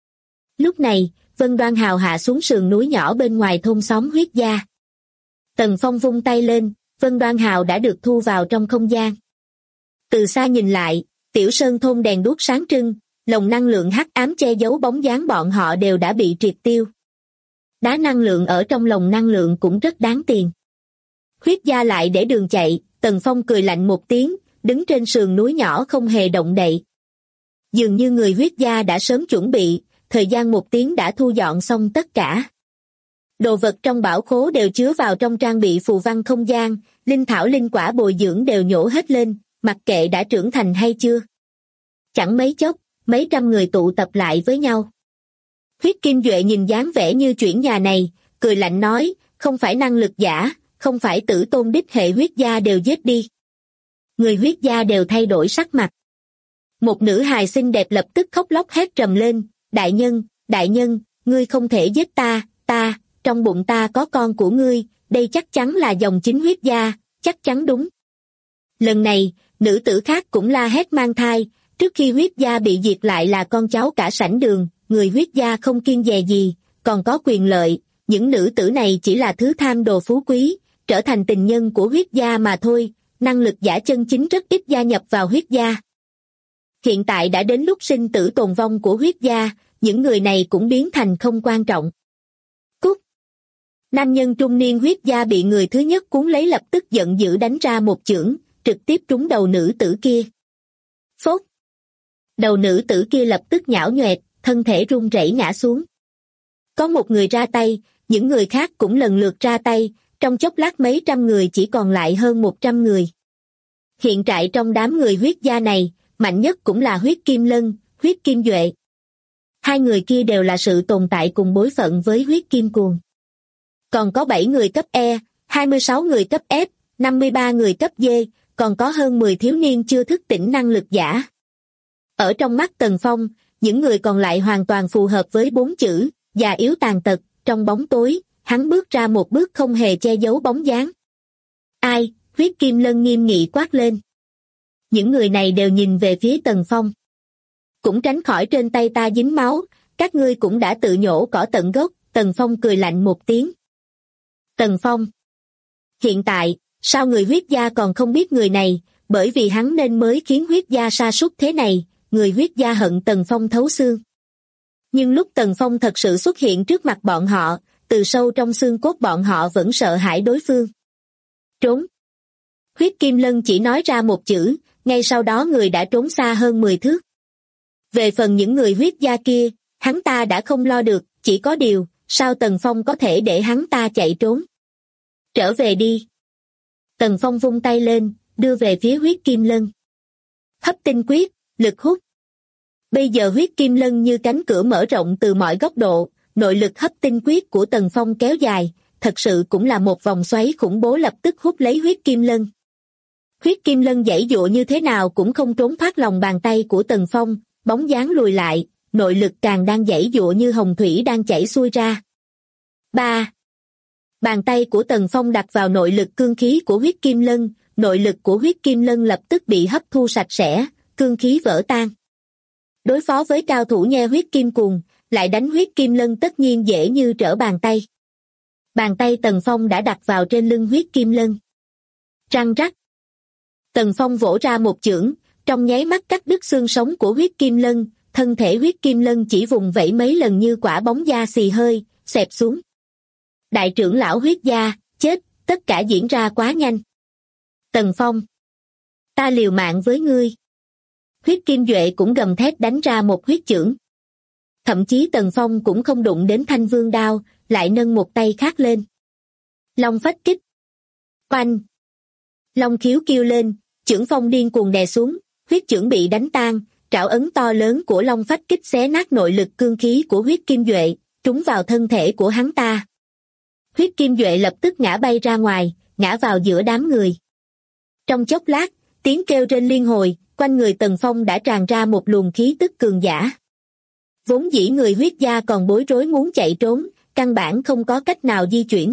Lúc này, Vân Đoan Hào hạ xuống sườn núi nhỏ bên ngoài thôn xóm huyết gia. Tần Phong vung tay lên, Vân Đoan Hào đã được thu vào trong không gian. Từ xa nhìn lại, tiểu sơn thôn đèn đuốc sáng trưng, lồng năng lượng hắc ám che giấu bóng dáng bọn họ đều đã bị triệt tiêu. Đá năng lượng ở trong lồng năng lượng cũng rất đáng tiền. Huyết gia lại để đường chạy, Tần Phong cười lạnh một tiếng, đứng trên sườn núi nhỏ không hề động đậy. Dường như người huyết gia đã sớm chuẩn bị, thời gian 1 tiếng đã thu dọn xong tất cả. Đồ vật trong bảo khố đều chứa vào trong trang bị phù văn không gian, linh thảo linh quả bồi dưỡng đều nhổ hết lên, mặc kệ đã trưởng thành hay chưa. Chẳng mấy chốc, mấy trăm người tụ tập lại với nhau. Huyết Kim Duệ nhìn dáng vẻ như chuyển nhà này, cười lạnh nói, không phải năng lực giả, không phải tử tôn đích hệ huyết gia đều giết đi. Người huyết gia đều thay đổi sắc mặt. Một nữ hài xinh đẹp lập tức khóc lóc hét trầm lên, đại nhân, ngươi không thể giết ta, trong bụng ta có con của ngươi, đây chắc chắn là dòng chính huyết gia, chắc chắn đúng. Lần này, nữ tử khác cũng la hét mang thai, trước khi huyết gia bị diệt lại là con cháu cả sảnh đường, người huyết gia không kiêng dè gì, còn có quyền lợi, những nữ tử này chỉ là thứ tham đồ phú quý, trở thành tình nhân của huyết gia mà thôi, năng lực giả chân chính rất ít gia nhập vào huyết gia. Hiện tại đã đến lúc sinh tử tồn vong của huyết gia, những người này cũng biến thành không quan trọng. Cút! Nam nhân trung niên huyết gia bị người thứ nhất cuốn lấy lập tức giận dữ đánh ra một chưởng, trực tiếp trúng đầu nữ tử kia. Phốt! Đầu nữ tử kia lập tức nhão nhoẹt, thân thể run rẩy ngã xuống. Có một người ra tay, những người khác cũng lần lượt ra tay, trong chốc lát mấy trăm người chỉ còn lại hơn 100 người. Hiện tại trong đám người huyết gia này, mạnh nhất cũng là huyết Kim Lân, huyết Kim Duệ. Hai người kia đều là sự tồn tại cùng bối phận với huyết Kim Cuồng. Còn có 7 người cấp E, 26 người cấp F, 53 người cấp D, còn có hơn 10 thiếu niên chưa thức tỉnh năng lực giả. Ở trong mắt Tần Phong, những người còn lại hoàn toàn phù hợp với 4 chữ, già yếu tàn tật, trong bóng tối, hắn bước ra một bước không hề che giấu bóng dáng. Ai? Huyết Kim Lân nghiêm nghị quát lên. Những người này đều nhìn về phía Tần Phong. Cũng tránh khỏi trên tay ta dính máu, các ngươi cũng đã tự nhổ cỏ tận gốc, Tần Phong cười lạnh một tiếng. Tần Phong. Hiện tại, sao người huyết gia còn không biết người này, bởi vì hắn nên mới khiến huyết gia sa sút thế này, người huyết gia hận Tần Phong thấu xương. Nhưng lúc Tần Phong thật sự xuất hiện trước mặt bọn họ, từ sâu trong xương cốt bọn họ vẫn sợ hãi đối phương. Trốn. Huyết Kim Lân chỉ nói ra một chữ, ngay sau đó người đã trốn xa hơn 10 thước. Về phần những người huyết gia kia, hắn ta đã không lo được, chỉ có điều, sao Tần Phong có thể để hắn ta chạy trốn? Trở về đi. Tần Phong vung tay lên, đưa về phía huyết Kim Lân. Hấp tinh quyết, lực hút. Bây giờ huyết Kim Lân như cánh cửa mở rộng từ mọi góc độ, nội lực hấp tinh quyết của Tần Phong kéo dài, thật sự cũng là một vòng xoáy khủng bố lập tức hút lấy huyết Kim Lân. Huyết Kim Lân giãy giụa như thế nào cũng không trốn thoát lòng bàn tay của Tần Phong, bóng dáng lùi lại, nội lực càng đang giãy giụa như hồng thủy đang chảy xuôi ra. 3. Bàn tay của Tần Phong đặt vào nội lực cương khí của huyết Kim Lân, nội lực của huyết Kim Lân lập tức bị hấp thu sạch sẽ, cương khí vỡ tan. Đối phó với cao thủ nhe huyết Kim Cuồng, lại đánh huyết Kim Lân tất nhiên dễ như trở bàn tay. Bàn tay Tần Phong đã đặt vào trên lưng huyết Kim Lân. Răng rắc. Tần Phong vỗ ra một chưởng, trong nháy mắt cắt đứt xương sống của huyết Kim Lân, thân thể huyết Kim Lân chỉ vùng vẫy mấy lần như quả bóng da xì hơi, xẹp xuống. Đại trưởng lão huyết gia, chết, tất cả diễn ra quá nhanh. Tần Phong. Ta liều mạng với ngươi. Huyết Kim Duệ cũng gầm thét đánh ra một huyết chưởng. Thậm chí Tần Phong cũng không đụng đến thanh vương đao, lại nâng một tay khác lên. Long phách kích. Oanh. Long khiếu kêu lên, chưởng phong điên cuồng đè xuống, huyết chưởng bị đánh tan, trảo ấn to lớn của long phách kích xé nát nội lực cương khí của huyết Kim Duệ, trúng vào thân thể của hắn ta. Huyết Kim Duệ lập tức ngã bay ra ngoài, ngã vào giữa đám người. Trong chốc lát, tiếng kêu rên liên hồi, quanh người Tần Phong đã tràn ra một luồng khí tức cường giả. Vốn dĩ người huyết gia còn bối rối muốn chạy trốn, căn bản không có cách nào di chuyển.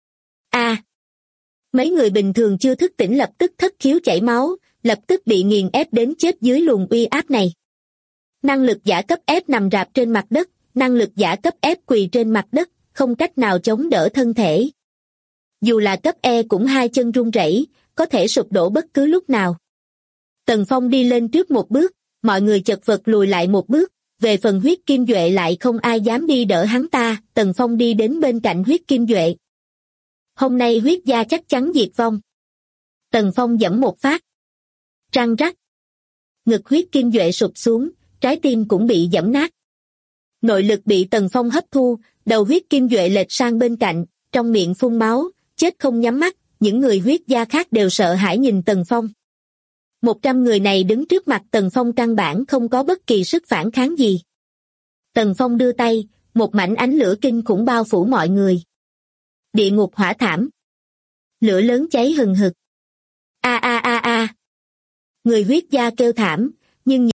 Mấy người bình thường chưa thức tỉnh lập tức thất khiếu chảy máu, lập tức bị nghiền ép đến chết dưới luồng uy áp này. Năng lực giả cấp F nằm rạp trên mặt đất, năng lực giả cấp F quỳ trên mặt đất, không cách nào chống đỡ thân thể. Dù là cấp E cũng hai chân run rẩy, có thể sụp đổ bất cứ lúc nào. Tần Phong đi lên trước một bước, mọi người chật vật lùi lại một bước, về phần Huyết Kim Duệ lại không ai dám đi đỡ hắn ta. Tần Phong đi đến bên cạnh Huyết Kim Duệ. Hôm nay Huyết gia chắc chắn diệt vong. Tần Phong giẫm một phát. Răng rắc. Ngực Huyết Kim Duệ sụp xuống, trái tim cũng bị giẫm nát. Nội lực bị Tần Phong hấp thu, đầu Huyết Kim Duệ lệch sang bên cạnh, trong miệng phun máu, chết không nhắm mắt. Những người Huyết gia khác đều sợ hãi nhìn Tần Phong. 100 người này đứng trước mặt Tần Phong căn bản không có bất kỳ sức phản kháng gì. Tần Phong đưa tay, một mảnh ánh lửa kinh khủng bao phủ mọi người. Địa ngục hỏa thảm. Lửa lớn cháy hừng hực. A a a a. Người Huyết gia kêu thảm, nhưng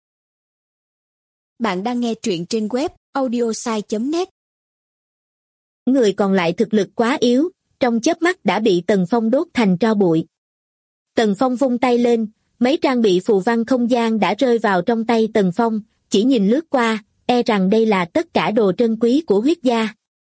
bạn đang nghe truyện trên web audiosai.net. Người còn lại thực lực quá yếu, trong chớp mắt đã bị Tần Phong đốt thành tro bụi. Tần Phong vung tay lên, mấy trang bị phù văn không gian đã rơi vào trong tay Tần Phong, chỉ nhìn lướt qua, e rằng đây là tất cả đồ trân quý của Huyết gia.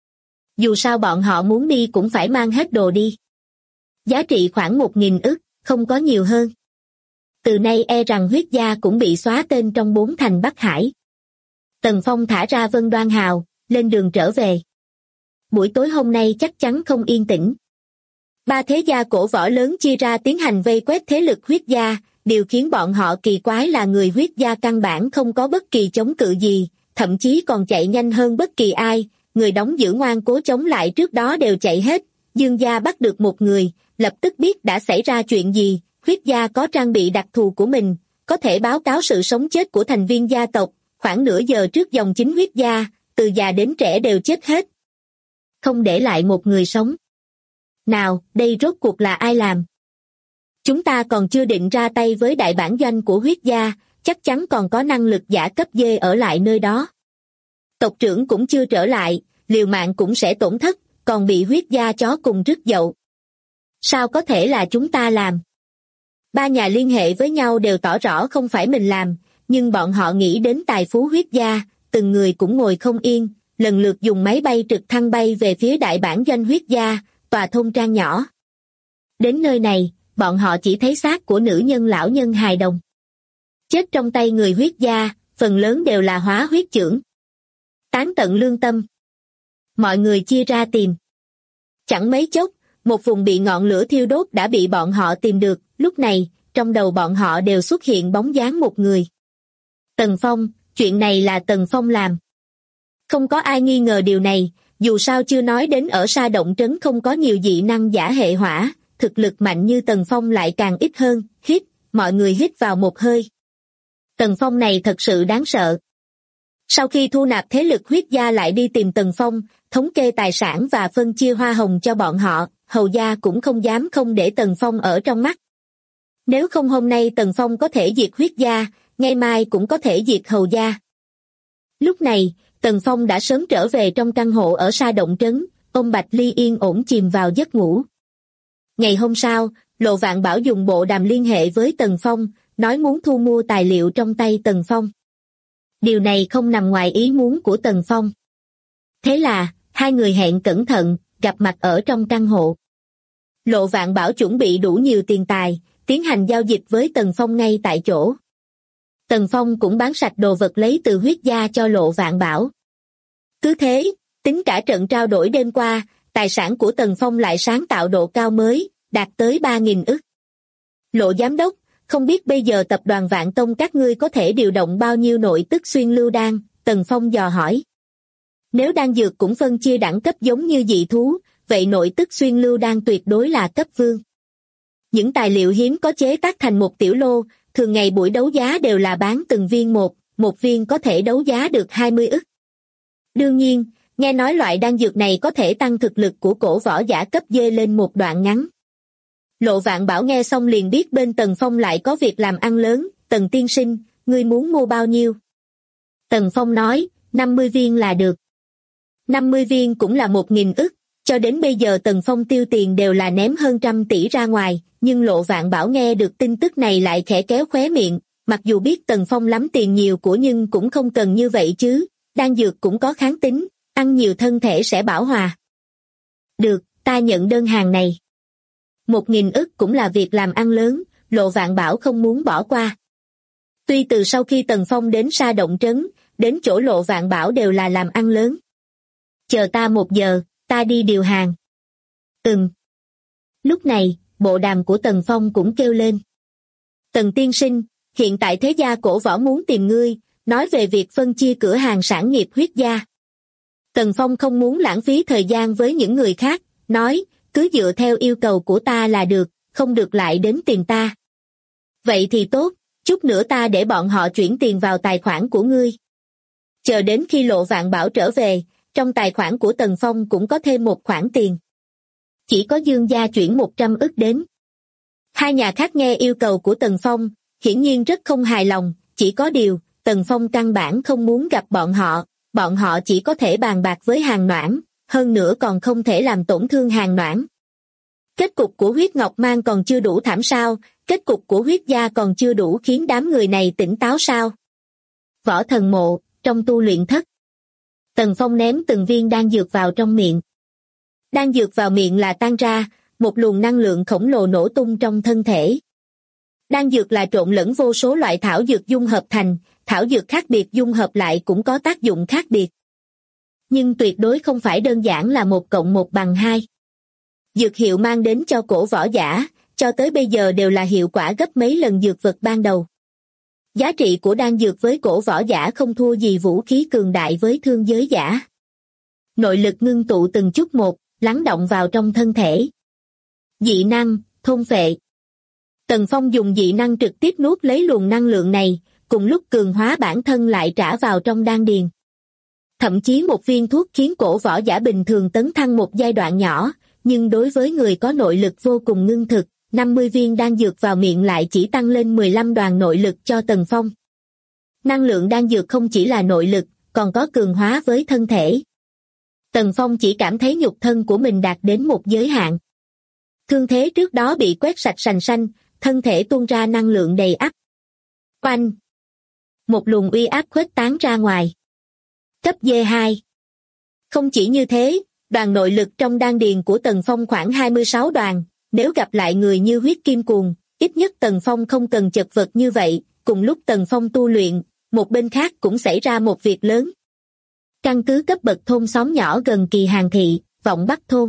Dù sao bọn họ muốn đi cũng phải mang hết đồ đi. Giá trị khoảng 1.000 ức, không có nhiều hơn. Từ nay e rằng Huyết gia cũng bị xóa tên trong 4 thành Bắc Hải. Tần Phong thả ra Vân Đoan Hào, lên đường trở về. Buổi tối hôm nay chắc chắn không yên tĩnh. 3 thế gia cổ võ lớn chia ra tiến hành vây quét thế lực Huyết gia, điều khiến bọn họ kỳ quái là người Huyết gia căn bản không có bất kỳ chống cự gì, thậm chí còn chạy nhanh hơn bất kỳ ai, người đóng giữ ngoan cố chống lại trước đó đều chạy hết. Dương gia bắt được một người, lập tức biết đã xảy ra chuyện gì. Huyết gia có trang bị đặc thù của mình, có thể báo cáo sự sống chết của thành viên gia tộc. Khoảng nửa giờ trước dòng chính Huyết gia, từ già đến trẻ đều chết hết, không để lại một người sống. Nào, đây rốt cuộc là ai làm? Chúng ta còn chưa định ra tay với đại bản doanh của Huyết gia, chắc chắn còn có năng lực giả cấp D ở lại nơi đó. Tộc trưởng cũng chưa trở lại, liều mạng cũng sẽ tổn thất, còn bị Huyết gia chó cùng rứt dậu. Sao có thể là chúng ta làm? 3 nhà liên hệ với nhau đều tỏ rõ không phải mình làm, nhưng bọn họ nghĩ đến tài phú Huyết gia, từng người cũng ngồi không yên, lần lượt dùng máy bay trực thăng bay về phía đại bản doanh Huyết gia, tòa thôn trang nhỏ. Đến nơi này, bọn họ chỉ thấy xác của nữ nhân lão nhân hài đồng. Chết trong tay người Huyết gia, phần lớn đều là hóa huyết chưởng. Tán tận lương tâm. Mọi người chia ra tìm. Chẳng mấy chốc, một vùng bị ngọn lửa thiêu đốt đã bị bọn họ tìm được, lúc này, trong đầu bọn họ đều xuất hiện bóng dáng một người. Tần Phong, chuyện này là Tần Phong làm. Không có ai nghi ngờ điều này, dù sao chưa nói đến ở Sa Động Trấn không có nhiều dị năng giả hệ hỏa, thực lực mạnh như Tần Phong lại càng ít hơn. Hít, mọi người hít vào một hơi. Tần Phong này thật sự đáng sợ. Sau khi thu nạp thế lực Huyết gia lại đi tìm Tần Phong, thống kê tài sản và phân chia hoa hồng cho bọn họ, Hầu gia cũng không dám không để Tần Phong ở trong mắt. Nếu không hôm nay Tần Phong có thể diệt Huyết gia, ngày mai cũng có thể diệt Hầu gia. Lúc này, Tần Phong đã sớm trở về trong căn hộ ở Sa Động Trấn, ôm Bạch Ly yên ổn chìm vào giấc ngủ. Ngày hôm sau, Lộ Vạn Bảo dùng bộ đàm liên hệ với Tần Phong, nói muốn thu mua tài liệu trong tay Tần Phong. Điều này không nằm ngoài ý muốn của Tần Phong. Thế là, hai người hẹn cẩn thận, gặp mặt ở trong căn hộ. Lộ Vạn Bảo chuẩn bị đủ nhiều tiền tài, tiến hành giao dịch với Tần Phong ngay tại chỗ. Tần Phong cũng bán sạch đồ vật lấy từ Huyết gia cho Lộ Vạn Bảo. Cứ thế, tính cả trận trao đổi đêm qua, tài sản của Tần Phong lại sáng tạo độ cao mới, đạt tới 3.000 ức. Lộ giám đốc, không biết bây giờ tập đoàn Vạn Tông các ngươi có thể điều động bao nhiêu nội tức xuyên lưu đan, Tần Phong dò hỏi. Nếu đan dược cũng phân chia đẳng cấp giống như dị thú, vậy nội tức xuyên lưu đan tuyệt đối là cấp vương. Những tài liệu hiếm có chế tác thành một tiểu lô, thường ngày buổi đấu giá đều là bán từng viên một viên có thể đấu giá được 20 ức. Đương nhiên, nghe nói loại đan dược này có thể tăng thực lực của cổ võ giả cấp D lên một đoạn ngắn. Lộ Vạn Bảo nghe xong liền biết bên Tần Phong lại có việc làm ăn lớn. Tần tiên sinh, ngươi muốn mua bao nhiêu? Tần Phong nói, 50 viên là được. 50 viên cũng là 1.000 ức, cho đến bây giờ Tần Phong tiêu tiền đều là ném hơn 100 tỷ ra ngoài, nhưng Lộ Vạn Bảo nghe được tin tức này lại khẽ kéo khóe miệng, mặc dù biết Tần Phong lắm tiền nhiều của nhưng cũng không cần như vậy chứ, đan dược cũng có kháng tính, ăn nhiều thân thể sẽ bảo hòa. Được, ta nhận đơn hàng này. 1.000 ức cũng là việc làm ăn lớn, Lộ Vạn Bảo không muốn bỏ qua. Tuy từ sau khi Tần Phong đến Sa Động Trấn, đến chỗ Lộ Vạn Bảo đều là làm ăn lớn. Chờ ta 1 giờ, ta đi điều hàng. Lúc này, bộ đàm của Tần Phong cũng kêu lên. Tần tiên sinh, hiện tại Thế gia cổ võ muốn tìm ngươi, nói về việc phân chia cửa hàng sản nghiệp Huyết gia. Tần Phong không muốn lãng phí thời gian với những người khác, nói, cứ dựa theo yêu cầu của ta là được, không được lại đến tìm ta. Vậy thì tốt, chút nữa ta để bọn họ chuyển tiền vào tài khoản của ngươi. Chờ đến khi Lộ Vạn Bảo trở về, trong tài khoản của Tần Phong cũng có thêm một khoản tiền. Chỉ có Dương gia chuyển 100 ức đến. Hai nhà khác nghe yêu cầu của Tần Phong, hiển nhiên rất không hài lòng, chỉ có điều, Tần Phong căn bản không muốn gặp bọn họ chỉ có thể bàn bạc với Hàn Noãn, hơn nữa còn không thể làm tổn thương Hàn Noãn. Kết cục của Huyết Ngọc Mang còn chưa đủ thảm sao, kết cục của Huyết gia còn chưa đủ khiến đám người này tỉnh táo sao. Võ Thần Mộ, trong tu luyện thất. Tần Phong ném từng viên đan dược vào trong miệng. Đan dược vào miệng là tan ra, một luồng năng lượng khổng lồ nổ tung trong thân thể. Đan dược là trộn lẫn vô số loại thảo dược dung hợp thành, thảo dược khác biệt dung hợp lại cũng có tác dụng khác biệt. Nhưng tuyệt đối không phải đơn giản là 1 + 1 = 2. Dược hiệu mang đến cho cổ võ giả, cho tới bây giờ đều là hiệu quả gấp mấy lần dược vật ban đầu. Giá trị của đan dược với cổ võ giả không thua gì vũ khí cường đại với thương giới giả. Nội lực ngưng tụ từng chút một, lắng động vào trong thân thể. Dị năng, thôn phệ. Tần Phong dùng dị năng trực tiếp nuốt lấy luồng năng lượng này, cùng lúc cường hóa bản thân lại trả vào trong đan điền. Thậm chí một viên thuốc khiến cổ võ giả bình thường tấn thăng một giai đoạn nhỏ, nhưng đối với người có nội lực vô cùng ngưng thực, 50 viên đan dược vào miệng lại chỉ tăng lên 15 đoàn nội lực cho Tần Phong. Năng lượng đan dược không chỉ là nội lực, còn có cường hóa với thân thể. Tần Phong chỉ cảm thấy nhục thân của mình đạt đến một giới hạn. Thương thế trước đó bị quét sạch sành xanh, thân thể tuôn ra năng lượng đầy ắp. Oanh! Một luồng uy áp khuếch tán ra ngoài. Cấp D2. Không chỉ như thế, đoàn nội lực trong đan điền của Tần Phong khoảng 26 đoàn, nếu gặp lại người như Huyết Kim Cuồng, ít nhất Tần Phong không cần chật vật như vậy, cùng lúc Tần Phong tu luyện, một bên khác cũng xảy ra một việc lớn. Căn cứ cấp bậc thôn xóm nhỏ gần Kỳ Hàn thị, Vọng Bắc thôn.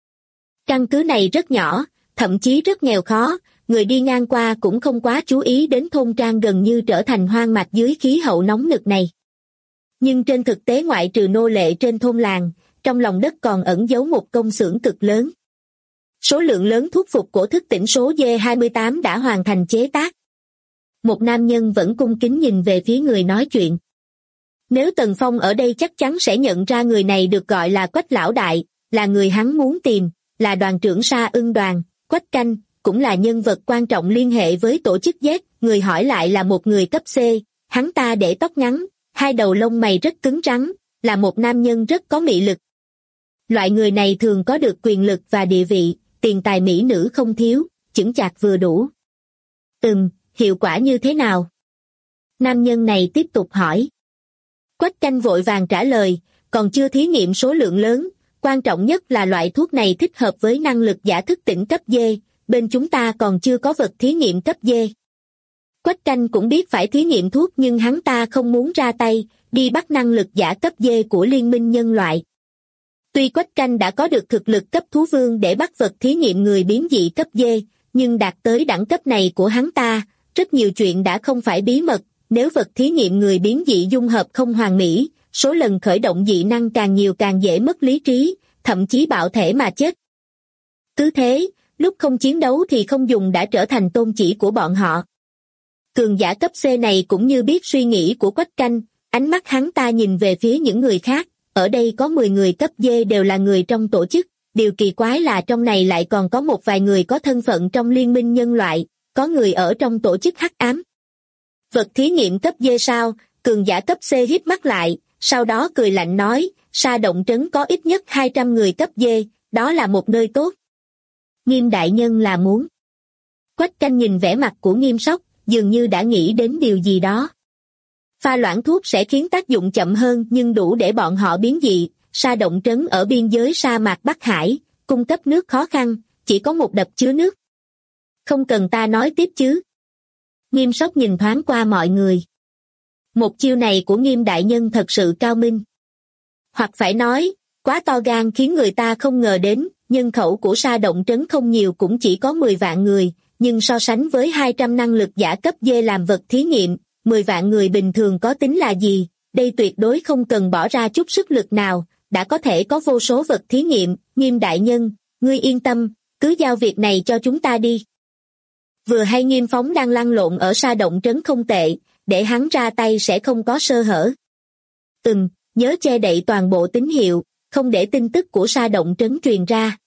Căn cứ này rất nhỏ, thậm chí rất nghèo khó, người đi ngang qua cũng không quá chú ý đến thôn trang gần như trở thành hoang mạc dưới khí hậu nóng nực này. Nhưng trên thực tế ngoại trừ nô lệ trên thôn làng, trong lòng đất còn ẩn giấu một công xưởng cực lớn. Số lượng lớn thuốc phục cổ thức tỉnh số D28 đã hoàn thành chế tác. Một nam nhân vẫn cung kính nhìn về phía người nói chuyện. Nếu Tần Phong ở đây chắc chắn sẽ nhận ra người này được gọi là Quách Lão Đại, là người hắn muốn tìm, là đoàn trưởng Sa Ưng đoàn, Quách Canh, cũng là nhân vật quan trọng liên hệ với tổ chức Z, người hỏi lại là một người cấp C, hắn ta để tóc ngắn, hai đầu lông mày rất cứng rắn, là một nam nhân rất có mị lực. Loại người này thường có được quyền lực và địa vị, tiền tài mỹ nữ không thiếu, chững chạc vừa đủ. Hiệu quả như thế nào? Nam nhân này tiếp tục hỏi. Quách Canh vội vàng trả lời, còn chưa thí nghiệm số lượng lớn, quan trọng nhất là loại thuốc này thích hợp với năng lực giả thức tỉnh cấp D, bên chúng ta còn chưa có vật thí nghiệm cấp D. Quách Canh cũng biết phải thí nghiệm thuốc nhưng hắn ta không muốn ra tay, đi bắt năng lực giả cấp D của Liên minh nhân loại. Tuy Quách Canh đã có được thực lực cấp thú vương để bắt vật thí nghiệm người biến dị cấp D, nhưng đạt tới đẳng cấp này của hắn ta, rất nhiều chuyện đã không phải bí mật, nếu vật thí nghiệm người biến dị dung hợp không hoàn mỹ, số lần khởi động dị năng càng nhiều càng dễ mất lý trí, thậm chí bạo thể mà chết. Cứ thế, lúc không chiến đấu thì không dùng đã trở thành tôn chỉ của bọn họ. Cường giả cấp C này cũng như biết suy nghĩ của Quách Canh, ánh mắt hắn ta nhìn về phía những người khác, ở đây có 10 người cấp D đều là người trong tổ chức, điều kỳ quái là trong này lại còn có một vài người có thân phận trong liên minh nhân loại, có người ở trong tổ chức hắc ám. Vật thí nghiệm cấp D sao? Cường giả cấp C híp mắt lại, sau đó cười lạnh nói, Sa Động Trấn có ít nhất 200 người cấp D, đó là một nơi tốt. Nghiêm đại nhân là muốn. Quách Canh nhìn vẻ mặt của Nghiêm Sóc, dường như đã nghĩ đến điều gì đó. Pha loãng thuốc sẽ khiến tác dụng chậm hơn nhưng đủ để bọn họ biến dị. Sa Động Trấn ở biên giới sa mạc Bắc Hải, cung cấp nước khó khăn, chỉ có một đập chứa nước. Không cần ta nói tiếp chứ. Nghiêm Sóc nhìn thoáng qua mọi người. Một chiêu này của Nghiêm đại nhân thật sự cao minh. Hoặc phải nói, quá to gan khiến người ta không ngờ đến, nhân khẩu của Sa Động Trấn không nhiều cũng chỉ có 10 vạn người, nhưng so sánh với 200 năng lực giả cấp D làm vật thí nghiệm, 10 vạn người bình thường có tính là gì, đây tuyệt đối không cần bỏ ra chút sức lực nào, đã có thể có vô số vật thí nghiệm. Nghiêm đại nhân, ngươi yên tâm, cứ giao việc này cho chúng ta đi. Vừa hay Nghiêm Phóng đang lăn lộn ở Sa Động Trấn không tệ, để hắn ra tay sẽ không có sơ hở. Nhớ che đậy toàn bộ tín hiệu, không để tin tức của Sa Động Trấn truyền ra.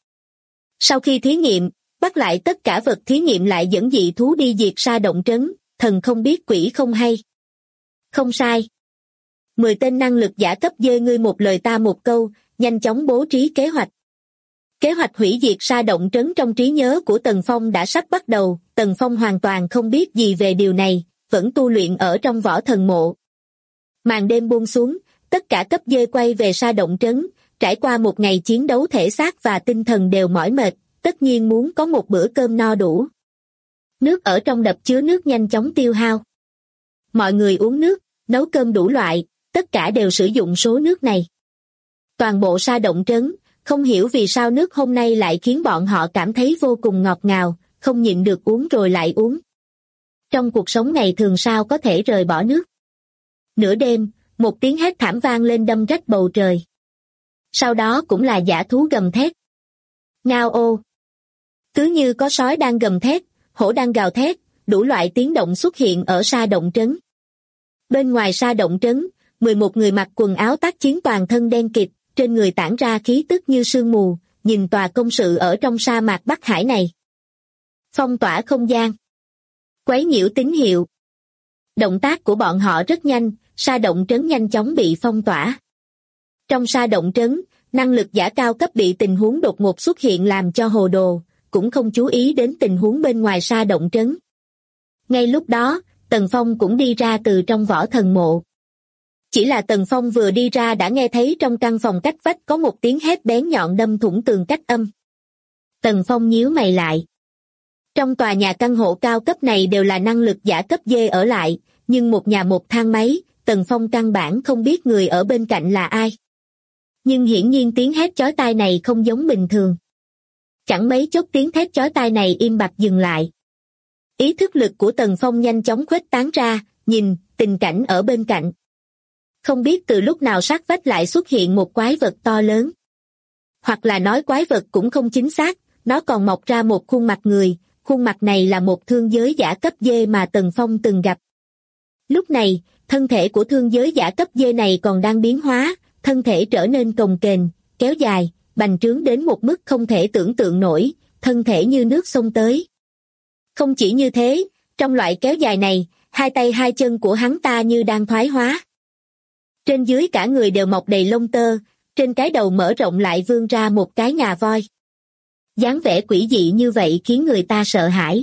Sau khi thí nghiệm, bắt lại tất cả vật thí nghiệm lại dẫn dị thú đi diệt Sa Động Trấn, thần không biết quỷ không hay. Không sai. 10 tên năng lực giả cấp D ngươi một lời ta một câu, nhanh chóng bố trí kế hoạch. Kế hoạch hủy diệt Sa Động Trấn trong trí nhớ của Tần Phong đã sắp bắt đầu, Tần Phong hoàn toàn không biết gì về điều này, vẫn tu luyện ở trong võ thần mộ. Màn đêm buông xuống, tất cả cấp D quay về Sa Động Trấn, trải qua một ngày chiến đấu thể xác và tinh thần đều mỏi mệt, tất nhiên muốn có một bữa cơm no đủ. Nước ở trong đập chứa nước nhanh chóng tiêu hao. Mọi người uống nước, nấu cơm đủ loại, tất cả đều sử dụng số nước này. Toàn bộ Sa Động Trấn, không hiểu vì sao nước hôm nay lại khiến bọn họ cảm thấy vô cùng ngọt ngào, không nhịn được uống rồi lại uống. Trong cuộc sống ngày thường sao có thể rời bỏ nước. Nửa đêm, một tiếng hét thảm vang lên đâm rách bầu trời. Sau đó cũng là dã thú gầm thét. Ngao ô. Cứ như có sói đang gầm thét, hổ đang gào thét, đủ loại tiếng động xuất hiện ở Sa Động Trấn. Bên ngoài Sa Động Trấn, 11 người mặc quần áo tác chiến toàn thân đen kịt, trên người tản ra khí tức như sương mù, nhìn tòa công sự ở trong sa mạc Bắc Hải này. Phong tỏa không gian. Quấy nhiễu tín hiệu. Động tác của bọn họ rất nhanh, Sa Động Trấn nhanh chóng bị phong tỏa. Trong Sa Động Trấn, năng lực giả cao cấp bị tình huống đột ngột xuất hiện làm cho hồ đồ, cũng không chú ý đến tình huống bên ngoài Sa Động Trấn. Ngay lúc đó, Tần Phong cũng đi ra từ trong võ thần mộ. Chỉ là Tần Phong vừa đi ra đã nghe thấy trong căn phòng cách vách có một tiếng hét bén nhọn đâm thủng tường cách âm. Tần Phong nhíu mày lại. Trong tòa nhà căn hộ cao cấp này đều là năng lực giả cấp D ở lại, nhưng một nhà một thang máy, Tần Phong căn bản không biết người ở bên cạnh là ai. Nhưng hiển nhiên tiếng hét chói tai này không giống bình thường. Chẳng mấy chốc tiếng thét chói tai này im bặt dừng lại. Ý thức lực của Tần Phong nhanh chóng khuếch tán ra, nhìn, tình cảnh ở bên cạnh. Không biết từ lúc nào sát vách lại xuất hiện một quái vật to lớn. Hoặc là nói quái vật cũng không chính xác, nó còn mọc ra một khuôn mặt người, khuôn mặt này là một thương giới giả cấp D mà Tần Phong từng gặp. Lúc này, thân thể của thương giới giả cấp D này còn đang biến hóa, thân thể trở nên cồng kềnh, kéo dài, bành trướng đến một mức không thể tưởng tượng nổi, thân thể như nước xông tới. Không chỉ như thế, trong loại kéo dài này, hai tay hai chân của hắn ta như đang thoái hóa. Trên dưới cả người đều mọc đầy lông tơ, trên cái đầu mở rộng lại vươn ra một cái ngà voi. Dáng vẻ quỷ dị như vậy khiến người ta sợ hãi.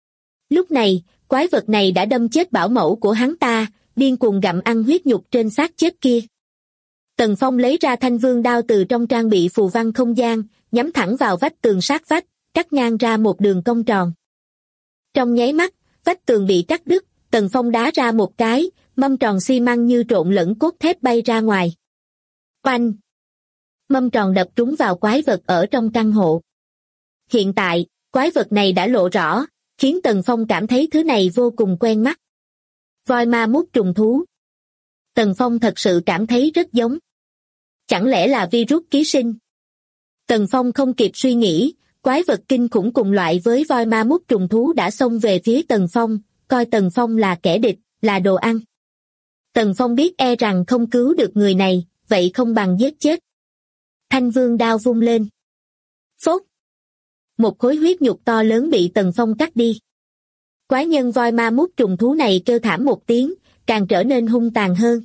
Lúc này, quái vật này đã đâm chết bảo mẫu của hắn ta, điên cuồng gặm ăn huyết nhục trên xác chết kia. Tần Phong lấy ra thanh vương đao từ trong trang bị phù văn không gian, nhắm thẳng vào vách tường sát vách, cắt ngang ra một đường cong tròn. Trong nháy mắt, vách tường bị cắt đứt, Tần Phong đá ra một cái, mâm tròn xi măng như trộn lẫn cốt thép bay ra ngoài. Oanh! Mâm tròn đập trúng vào quái vật ở trong căn hộ. Hiện tại, quái vật này đã lộ rõ, khiến Tần Phong cảm thấy thứ này vô cùng quen mắt. Voi ma mút trùng thú. Tần Phong thật sự cảm thấy rất giống. Chẳng lẽ là virus ký sinh? Tần Phong không kịp suy nghĩ, quái vật kinh khủng cùng loại với voi ma mút trùng thú đã xông về phía Tần Phong, coi Tần Phong là kẻ địch, là đồ ăn. Tần Phong biết e rằng không cứu được người này, vậy không bằng giết chết. Thanh vương đao vung lên. Phốt! Một khối huyết nhục to lớn bị Tần Phong cắt đi. Quái nhân voi ma mút trùng thú này kêu thảm một tiếng, càng trở nên hung tàn hơn.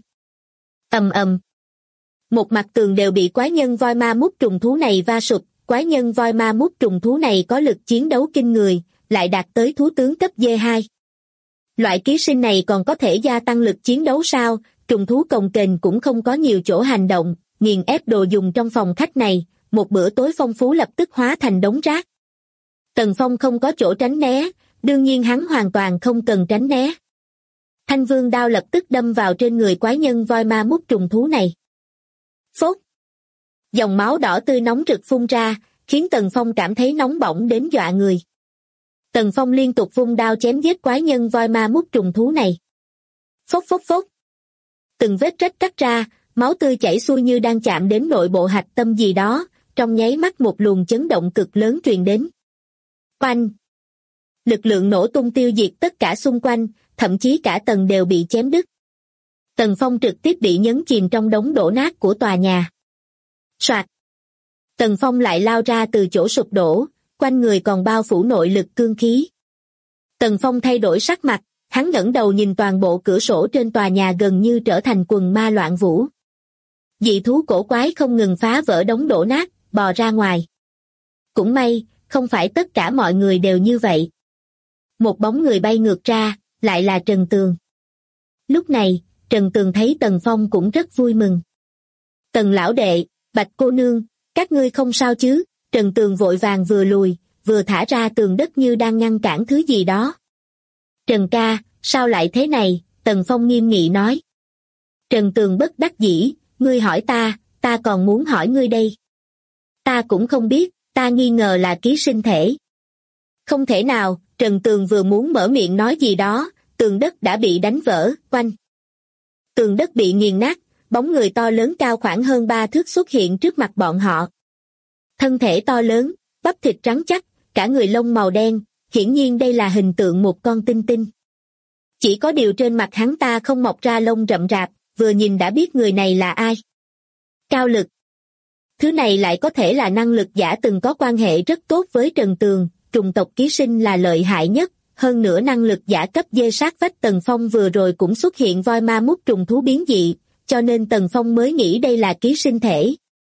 Ầm ầm. Một mặt tường đều bị quái nhân voi ma mút trùng thú này va sụp, quái nhân voi ma mút trùng thú này có lực chiến đấu kinh người, lại đạt tới thú tướng cấp D2. Loại ký sinh này còn có thể gia tăng lực chiến đấu sao? Trùng thú cồng kềnh cũng không có nhiều chỗ hành động, nghiền ép đồ dùng trong phòng khách này, một bữa tối phong phú lập tức hóa thành đống rác. Tần Phong không có chỗ tránh né, đương nhiên hắn hoàn toàn không cần tránh né. Thanh vương đao lập tức đâm vào trên người quái nhân voi ma mút trùng thú này. Phốt! Dòng máu đỏ tươi nóng rực phun ra, khiến Tần Phong cảm thấy nóng bỏng đến dọa người. Tần Phong liên tục vung đao chém giết quái nhân voi ma mút trùng thú này. Phốc phốc phốc! Từng vết rách cắt ra, máu tươi chảy xuôi như đang chạm đến nội bộ hạch tâm gì đó, trong nháy mắt một luồng chấn động cực lớn truyền đến. Oanh! Lực lượng nổ tung tiêu diệt tất cả xung quanh, thậm chí cả tầng đều bị chém đứt. Tần Phong trực tiếp bị nhấn chìm trong đống đổ nát của tòa nhà. Soạt! Tần Phong lại lao ra từ chỗ sụp đổ, quanh người còn bao phủ nội lực cương khí. Tần Phong thay đổi sắc mặt, hắn ngẩng đầu nhìn toàn bộ cửa sổ trên tòa nhà gần như trở thành quần ma loạn vũ. Dị thú cổ quái không ngừng phá vỡ đống đổ nát, bò ra ngoài. Cũng may, không phải tất cả mọi người đều như vậy. Một bóng người bay ngược ra, lại là Trần Tường. Lúc này, Trần Tường thấy Tần Phong cũng rất vui mừng. Tần lão đệ, Bạch cô nương, các ngươi không sao chứ? Trần Tường vội vàng vừa lùi, vừa thả ra tường đất như đang ngăn cản thứ gì đó. Trần ca, sao lại thế này? Tần Phong nghiêm nghị nói. Trần Tường bất đắc dĩ, ngươi hỏi ta còn muốn hỏi ngươi đây. Ta cũng không biết, ta nghi ngờ là ký sinh thể. Không thể nào, Trần Tường vừa muốn mở miệng nói gì đó, tường đất đã bị đánh vỡ, oanh. Tường đất bị nghiền nát, bóng người to lớn cao khoảng hơn 3 thước xuất hiện trước mặt bọn họ. Thân thể to lớn, bắp thịt trắng chắc, cả người lông màu đen, hiển nhiên đây là hình tượng một con tinh tinh. Chỉ có điều trên mặt hắn ta không mọc ra lông rậm rạp, vừa nhìn đã biết người này là ai. Cao Lực. Thứ này lại có thể là năng lực giả từng có quan hệ rất tốt với Trần Tường, trùng tộc ký sinh là lợi hại nhất, hơn nữa năng lực giả cấp dê sát vách Tần Phong vừa rồi cũng xuất hiện voi ma mút trùng thú biến dị, cho nên Tần Phong mới nghĩ đây là ký sinh thể.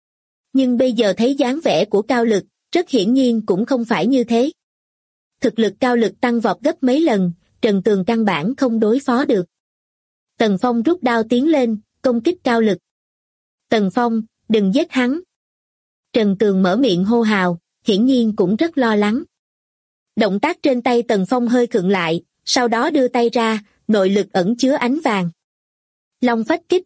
Nhưng bây giờ thấy dáng vẻ của Cao Lực, rất hiển nhiên cũng không phải như thế. Thực lực Cao Lực tăng vọt gấp mấy lần, Trần Tường căn bản không đối phó được. Tần Phong rút đao tiến lên, công kích Cao Lực. Tần Phong, đừng giết hắn. Trần Tường mở miệng hô hào, hiển nhiên cũng rất lo lắng. Động tác trên tay Tần Phong hơi khựng lại, sau đó đưa tay ra, nội lực ẩn chứa ánh vàng. Long phách kích.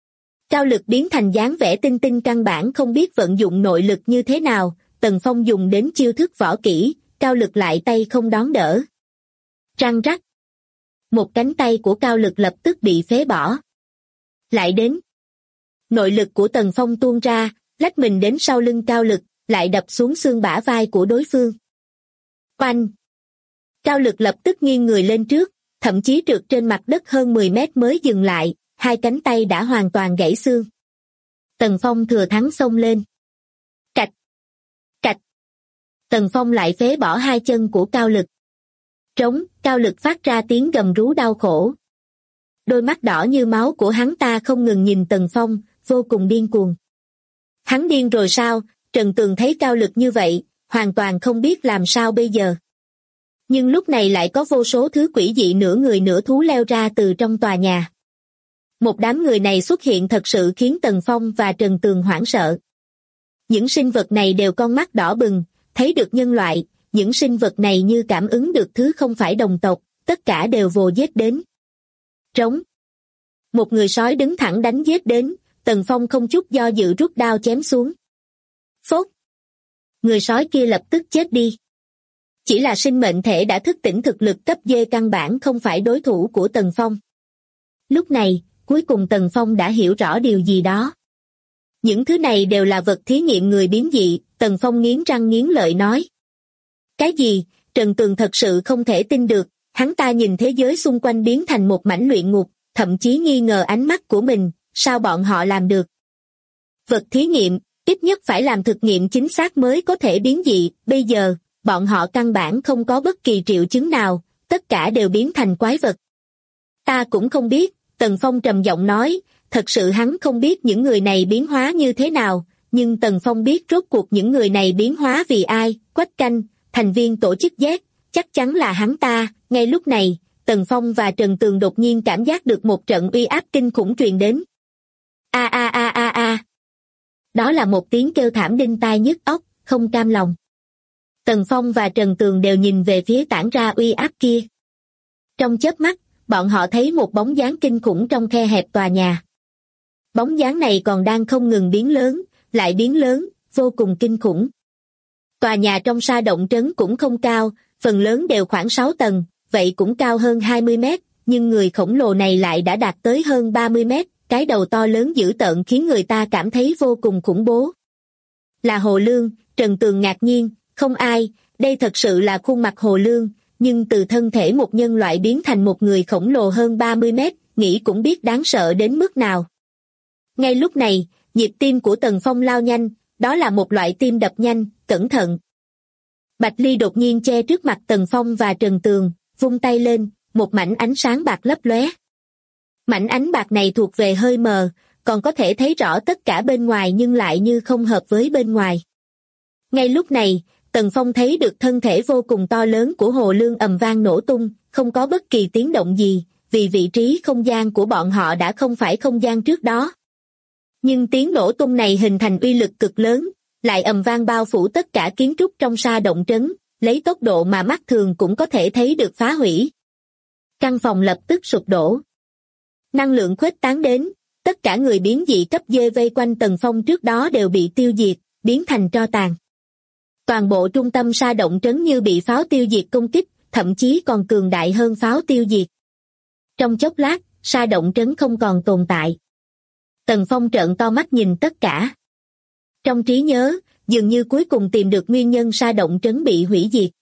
Cao Lực biến thành dáng vẻ tinh tinh căn bản không biết vận dụng nội lực như thế nào, Tần Phong dùng đến chiêu thức võ kỹ, Cao Lực lại tay không đón đỡ. Răng rắc. Một cánh tay của Cao Lực lập tức bị phế bỏ. Lại đến. Nội lực của Tần Phong tuôn ra, lách mình đến sau lưng Cao Lực, lại đập xuống xương bả vai của đối phương. Oanh! Cao Lực lập tức nghiêng người lên trước, thậm chí trượt trên mặt đất hơn 10 mét mới dừng lại, hai cánh tay đã hoàn toàn gãy xương. Tần Phong thừa thắng xông lên. Cạch! Cạch! Tần Phong lại phế bỏ hai chân của Cao Lực. Trống, Cao Lực phát ra tiếng gầm rú đau khổ. Đôi mắt đỏ như máu của hắn ta không ngừng nhìn Tần Phong, vô cùng điên cuồng. Hắn điên rồi sao? Trần Tường thấy Cao Lực như vậy, hoàn toàn không biết làm sao bây giờ. Nhưng lúc này lại có vô số thứ quỷ dị nửa người nửa thú leo ra từ trong tòa nhà. Một đám người này xuất hiện thật sự khiến Tần Phong và Trần Tường hoảng sợ. Những sinh vật này đều con mắt đỏ bừng, thấy được nhân loại, những sinh vật này như cảm ứng được thứ không phải đồng tộc, tất cả đều vồ giết đến. Trống. Một người sói đứng thẳng đánh giết đến, Tần Phong không chút do dự rút đao chém xuống. Phốt. Người sói kia lập tức chết đi. Chỉ là sinh mệnh thể đã thức tỉnh thực lực cấp D căn bản không phải đối thủ của Tần Phong. Lúc này, cuối cùng Tần Phong đã hiểu rõ điều gì đó. Những thứ này đều là vật thí nghiệm người biến dị, Tần Phong nghiến răng nghiến lợi nói. Cái gì? Trần Tường thật sự không thể tin được, hắn ta nhìn thế giới xung quanh biến thành một mảnh luyện ngục, thậm chí nghi ngờ ánh mắt của mình, sao bọn họ làm được? Vật thí nghiệm, ít nhất phải làm thực nghiệm chính xác mới có thể biến dị, bây giờ, bọn họ căn bản không có bất kỳ triệu chứng nào, tất cả đều biến thành quái vật. Ta cũng không biết, Tần Phong trầm giọng nói, thật sự hắn không biết những người này biến hóa như thế nào, nhưng Tần Phong biết rốt cuộc những người này biến hóa vì ai, Quách Canh, thành viên tổ chức Z, chắc chắn là hắn ta. Ngay lúc này, Tần Phong và Trần Tường đột nhiên cảm giác được một trận uy áp kinh khủng truyền đến. A a a a a. Đó là một tiếng kêu thảm đinh tai nhức óc, không cam lòng. Tần Phong và Trần Tường đều nhìn về phía tản ra uy áp kia. Trong chớp mắt, bọn họ thấy một bóng dáng kinh khủng trong khe hẹp tòa nhà. Bóng dáng này còn đang không ngừng biến lớn, lại biến lớn, vô cùng kinh khủng. Tòa nhà trong sa động trấn cũng không cao, phần lớn đều khoảng 6 tầng, vậy cũng cao hơn 20 mét, nhưng người khổng lồ này lại đã đạt tới hơn 30 mét, cái đầu to lớn dữ tợn khiến người ta cảm thấy vô cùng khủng bố. Là Hồ Lương, Trần Tường ngạc nhiên, không ai, đây thật sự là khuôn mặt Hồ Lương, nhưng từ thân thể một nhân loại biến thành một người khổng lồ hơn 30 mét, nghĩ cũng biết đáng sợ đến mức nào. Ngay lúc này, nhịp tim của Tần Phong lao nhanh, đó là một loại tim đập nhanh, cẩn thận. Bạch Ly đột nhiên che trước mặt Tần Phong và Trần Tường, vung tay lên, một mảnh ánh sáng bạc lấp lóe. Mảnh ánh bạc này thuộc về hơi mờ, còn có thể thấy rõ tất cả bên ngoài nhưng lại như không hợp với bên ngoài. Ngay lúc này, Tần Phong thấy được thân thể vô cùng to lớn của Hồ Lương ầm vang nổ tung, không có bất kỳ tiếng động gì, vì vị trí không gian của bọn họ đã không phải không gian trước đó. Nhưng tiếng nổ tung này hình thành uy lực cực lớn, lại ầm vang bao phủ tất cả kiến trúc trong sa động trấn, lấy tốc độ mà mắt thường cũng có thể thấy được phá hủy. Căn phòng lập tức sụp đổ. Năng lượng khuếch tán đến, tất cả người biến dị cấp D vây quanh Tần Phong trước đó đều bị tiêu diệt, biến thành tro tàn. Toàn bộ trung tâm sa động trấn như bị pháo tiêu diệt công kích, thậm chí còn cường đại hơn pháo tiêu diệt. Trong chốc lát, sa động trấn không còn tồn tại. Tần Phong trợn to mắt nhìn tất cả. Trong trí nhớ, dường như cuối cùng tìm được nguyên nhân sa động trấn bị hủy diệt.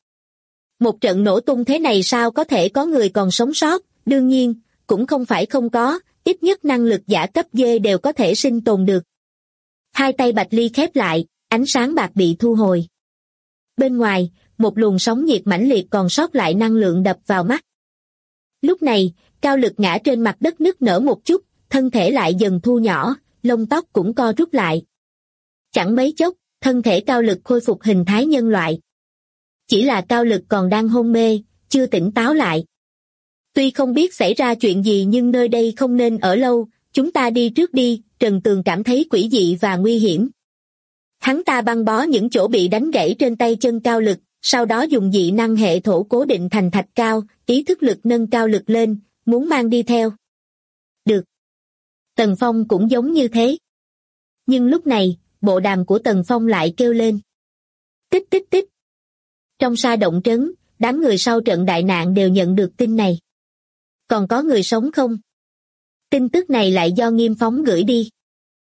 Một trận nổ tung thế này sao có thể có người còn sống sót, đương nhiên, cũng không phải không có, ít nhất năng lực giả cấp D đều có thể sinh tồn được. Hai tay Bạch Ly khép lại, ánh sáng bạc bị thu hồi. Bên ngoài, một luồng sóng nhiệt mãnh liệt còn sót lại năng lượng đập vào mắt. Lúc này, Cao Lực ngã trên mặt đất nức nở một chút, thân thể lại dần thu nhỏ, lông tóc cũng co rút lại. Chẳng mấy chốc, thân thể Cao Lực khôi phục hình thái nhân loại. Chỉ là Cao Lực còn đang hôn mê, chưa tỉnh táo lại. Tuy không biết xảy ra chuyện gì nhưng nơi đây không nên ở lâu, chúng ta đi trước đi, Trần Tường cảm thấy quỷ dị và nguy hiểm. Hắn ta băng bó những chỗ bị đánh gãy trên tay chân Cao Lực, sau đó dùng dị năng hệ thổ cố định thành thạch cao, ý thức lực nâng Cao Lực lên, muốn mang đi theo. Được. Tần Phong cũng giống như thế. Nhưng lúc này, bộ đàm của Tần Phong lại kêu lên. Tích tích tích. Trong sa động trấn, đám người sau trận đại nạn đều nhận được tin này. Còn có người sống không? Tin tức này lại do Nghiêm Phóng gửi đi.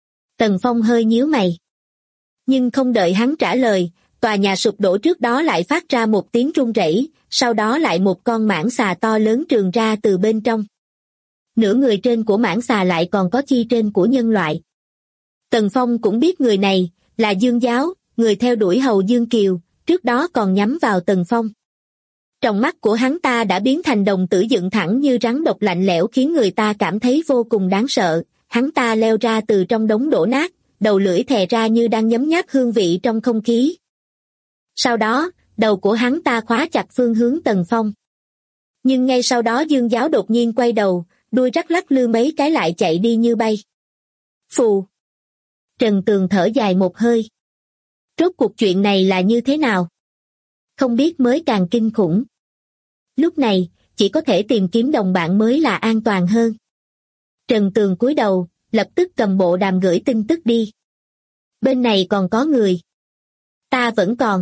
Tần Phong hơi nhíu mày. Nhưng không đợi hắn trả lời, tòa nhà sụp đổ trước đó lại phát ra một tiếng rung rẩy, sau đó lại một con mãng xà to lớn trườn ra từ bên trong. Nửa người trên của mãng xà lại còn có chi trên của nhân loại. Tần Phong cũng biết người này, là Dương Giáo, người theo đuổi hầu Dương Kiều, trước đó còn nhắm vào Tần Phong. Trong mắt của hắn ta đã biến thành đồng tử dựng thẳng như rắn độc lạnh lẽo khiến người ta cảm thấy vô cùng đáng sợ, hắn ta leo ra từ trong đống đổ nát, đầu lưỡi thè ra như đang nhấm nháp hương vị trong không khí. Sau đó, đầu của hắn ta khóa chặt phương hướng Tần Phong. Nhưng ngay sau đó Dương Giáo đột nhiên quay đầu, đuôi rắc lắc lư mấy cái lại chạy đi như bay. Phù! Trần Tường thở dài một hơi. Rốt cuộc chuyện này là như thế nào? Không biết mới càng kinh khủng. Lúc này, chỉ có thể tìm kiếm đồng bạn mới là an toàn hơn. Trần Tường cúi đầu, lập tức cầm bộ đàm gửi tin tức đi. Bên này còn có người. Ta vẫn còn.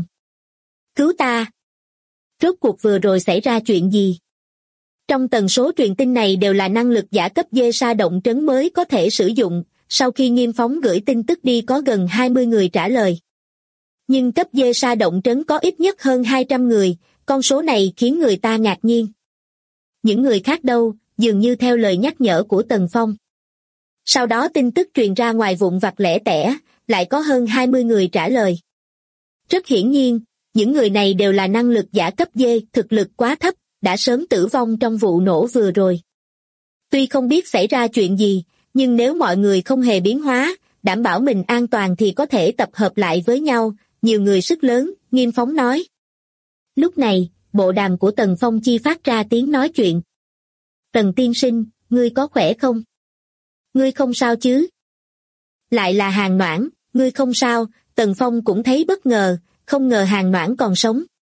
Cứu ta. Rốt cuộc vừa rồi xảy ra chuyện gì? Trong tần số truyền tin này đều là năng lực giả cấp D sa động trấn mới có thể sử dụng, sau khi Nghiêm Phóng gửi tin tức đi có gần 20 người trả lời. Nhưng cấp D sa động trấn có ít nhất hơn 200 người, con số này khiến người ta ngạc nhiên. Những người khác đâu, dường như theo lời nhắc nhở của Tần Phong. Sau đó tin tức truyền ra ngoài vụn vặt lẻ tẻ, lại có hơn 20 người trả lời. Rất hiển nhiên, những người này đều là năng lực giả cấp D, thực lực quá thấp, đã sớm tử vong trong vụ nổ vừa rồi. Tuy không biết xảy ra chuyện gì, nhưng nếu mọi người không hề biến hóa, đảm bảo mình an toàn thì có thể tập hợp lại với nhau, nhiều người sức lớn, Nghiêm Phóng nói. Lúc này, bộ đàm của Tần Phong chi phát ra tiếng nói chuyện. Tần tiên sinh, ngươi có khỏe không? Ngươi không sao chứ? Lại là Hàn Noãn, ngươi không sao, Tần Phong cũng thấy bất ngờ, không ngờ Hàn Noãn còn sống.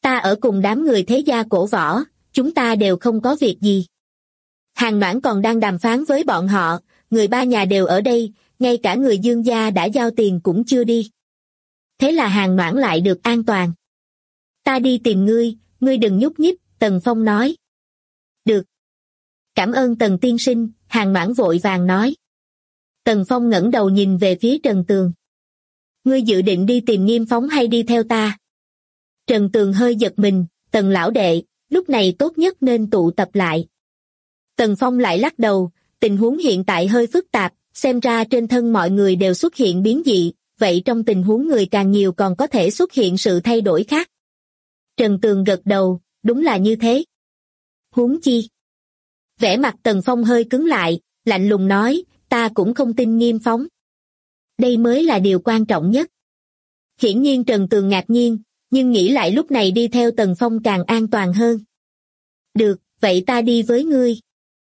Ta ở cùng đám người thế gia cổ võ, chúng ta đều không có việc gì. Hàn Noãn còn đang đàm phán với bọn họ, người ba nhà đều ở đây, ngay cả người Dương gia đã giao tiền cũng chưa đi. Thế là Hàn Noãn lại được an toàn. Ta đi tìm ngươi, ngươi đừng nhúc nhích, Tần Phong nói. Được. Cảm ơn Tần tiên sinh, Hàn Noãn vội vàng nói. Tần Phong ngẩng đầu nhìn về phía Trần Tường. Ngươi dự định đi tìm Nghiêm Phóng hay đi theo ta? Trần Tường hơi giật mình, Tần lão đệ, lúc này tốt nhất nên tụ tập lại. Tần Phong lại lắc đầu, tình huống hiện tại hơi phức tạp, xem ra trên thân mọi người đều xuất hiện biến dị, vậy trong tình huống người càng nhiều còn có thể xuất hiện sự thay đổi khác. Trần Tường gật đầu, đúng là như thế. Huống chi. Vẻ mặt Tần Phong hơi cứng lại, lạnh lùng nói, ta cũng không tin Nghiêm Phóng. Đây mới là điều quan trọng nhất. Hiển nhiên Trần Tường ngạc nhiên, nhưng nghĩ lại lúc này đi theo Tần Phong càng an toàn hơn. Được, vậy ta đi với ngươi.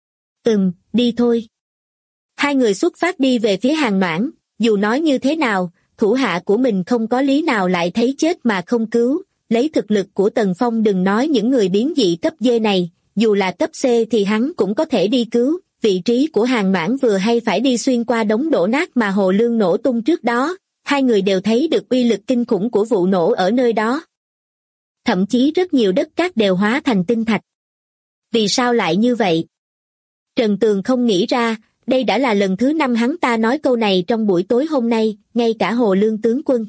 Đi thôi. Hai người xuất phát đi về phía Hàn Noãn, dù nói như thế nào, thủ hạ của mình không có lý nào lại thấy chết mà không cứu, lấy thực lực của Tần Phong đừng nói những người biến dị cấp D này, dù là cấp C thì hắn cũng có thể đi cứu, vị trí của Hàn Noãn vừa hay phải đi xuyên qua đống đổ nát mà Hồ Lương nổ tung trước đó, hai người đều thấy được uy lực kinh khủng của vụ nổ ở nơi đó. Thậm chí rất nhiều đất cát đều hóa thành tinh thạch. Vì sao lại như vậy? Trần Tường không nghĩ ra, đây đã là lần thứ 5 hắn ta nói câu này trong buổi tối hôm nay, ngay cả Hồ Lương tướng quân.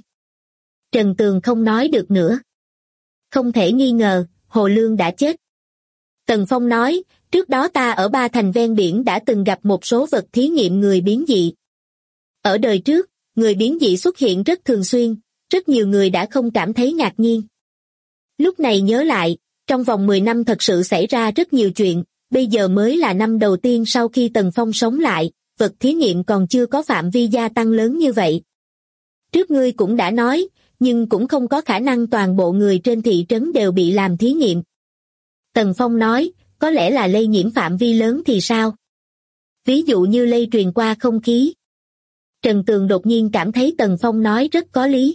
Trần Tường không nói được nữa. Không thể nghi ngờ, Hồ Lương đã chết. Tần Phong nói, trước đó ta ở Ba Thành ven biển đã từng gặp một số vật thí nghiệm người biến dị. Ở đời trước, người biến dị xuất hiện rất thường xuyên, rất nhiều người đã không cảm thấy ngạc nhiên. Lúc này nhớ lại, trong vòng 10 năm thật sự xảy ra rất nhiều chuyện, bây giờ mới là năm đầu tiên sau khi Tần Phong sống lại, vật thí nghiệm còn chưa có phạm vi gia tăng lớn như vậy. Trước ngươi cũng đã nói, nhưng cũng không có khả năng toàn bộ người trên thị trấn đều bị làm thí nghiệm. Tần Phong nói, có lẽ là lây nhiễm phạm vi lớn thì sao? Ví dụ như lây truyền qua không khí. Trần Tường đột nhiên cảm thấy Tần Phong nói rất có lý.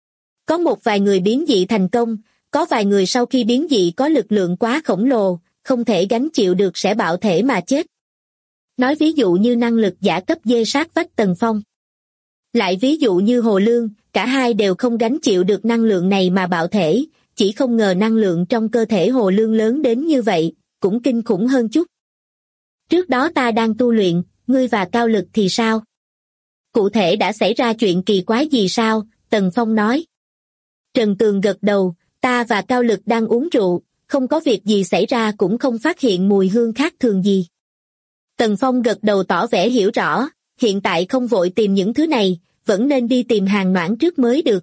Có một vài người biến dị thành công, có vài người sau khi biến dị có lực lượng quá khổng lồ, không thể gánh chịu được sẽ bạo thể mà chết. Nói ví dụ như năng lực giả cấp D sát vách Tần Phong. Lại ví dụ như Hồ Lương, cả hai đều không gánh chịu được năng lượng này mà bạo thể, chỉ không ngờ năng lượng trong cơ thể Hồ Lương lớn đến như vậy, cũng kinh khủng hơn chút. Trước đó ta đang tu luyện, ngươi và Cao Lực thì sao? Cụ thể đã xảy ra chuyện kỳ quái gì sao? Tần Phong nói. Trần Tường gật đầu, ta và Cao Lực đang uống rượu, không có việc gì xảy ra cũng không phát hiện mùi hương khác thường gì. Tần Phong gật đầu tỏ vẻ hiểu rõ, hiện tại không vội tìm những thứ này, vẫn nên đi tìm Hàn Noãn trước mới được.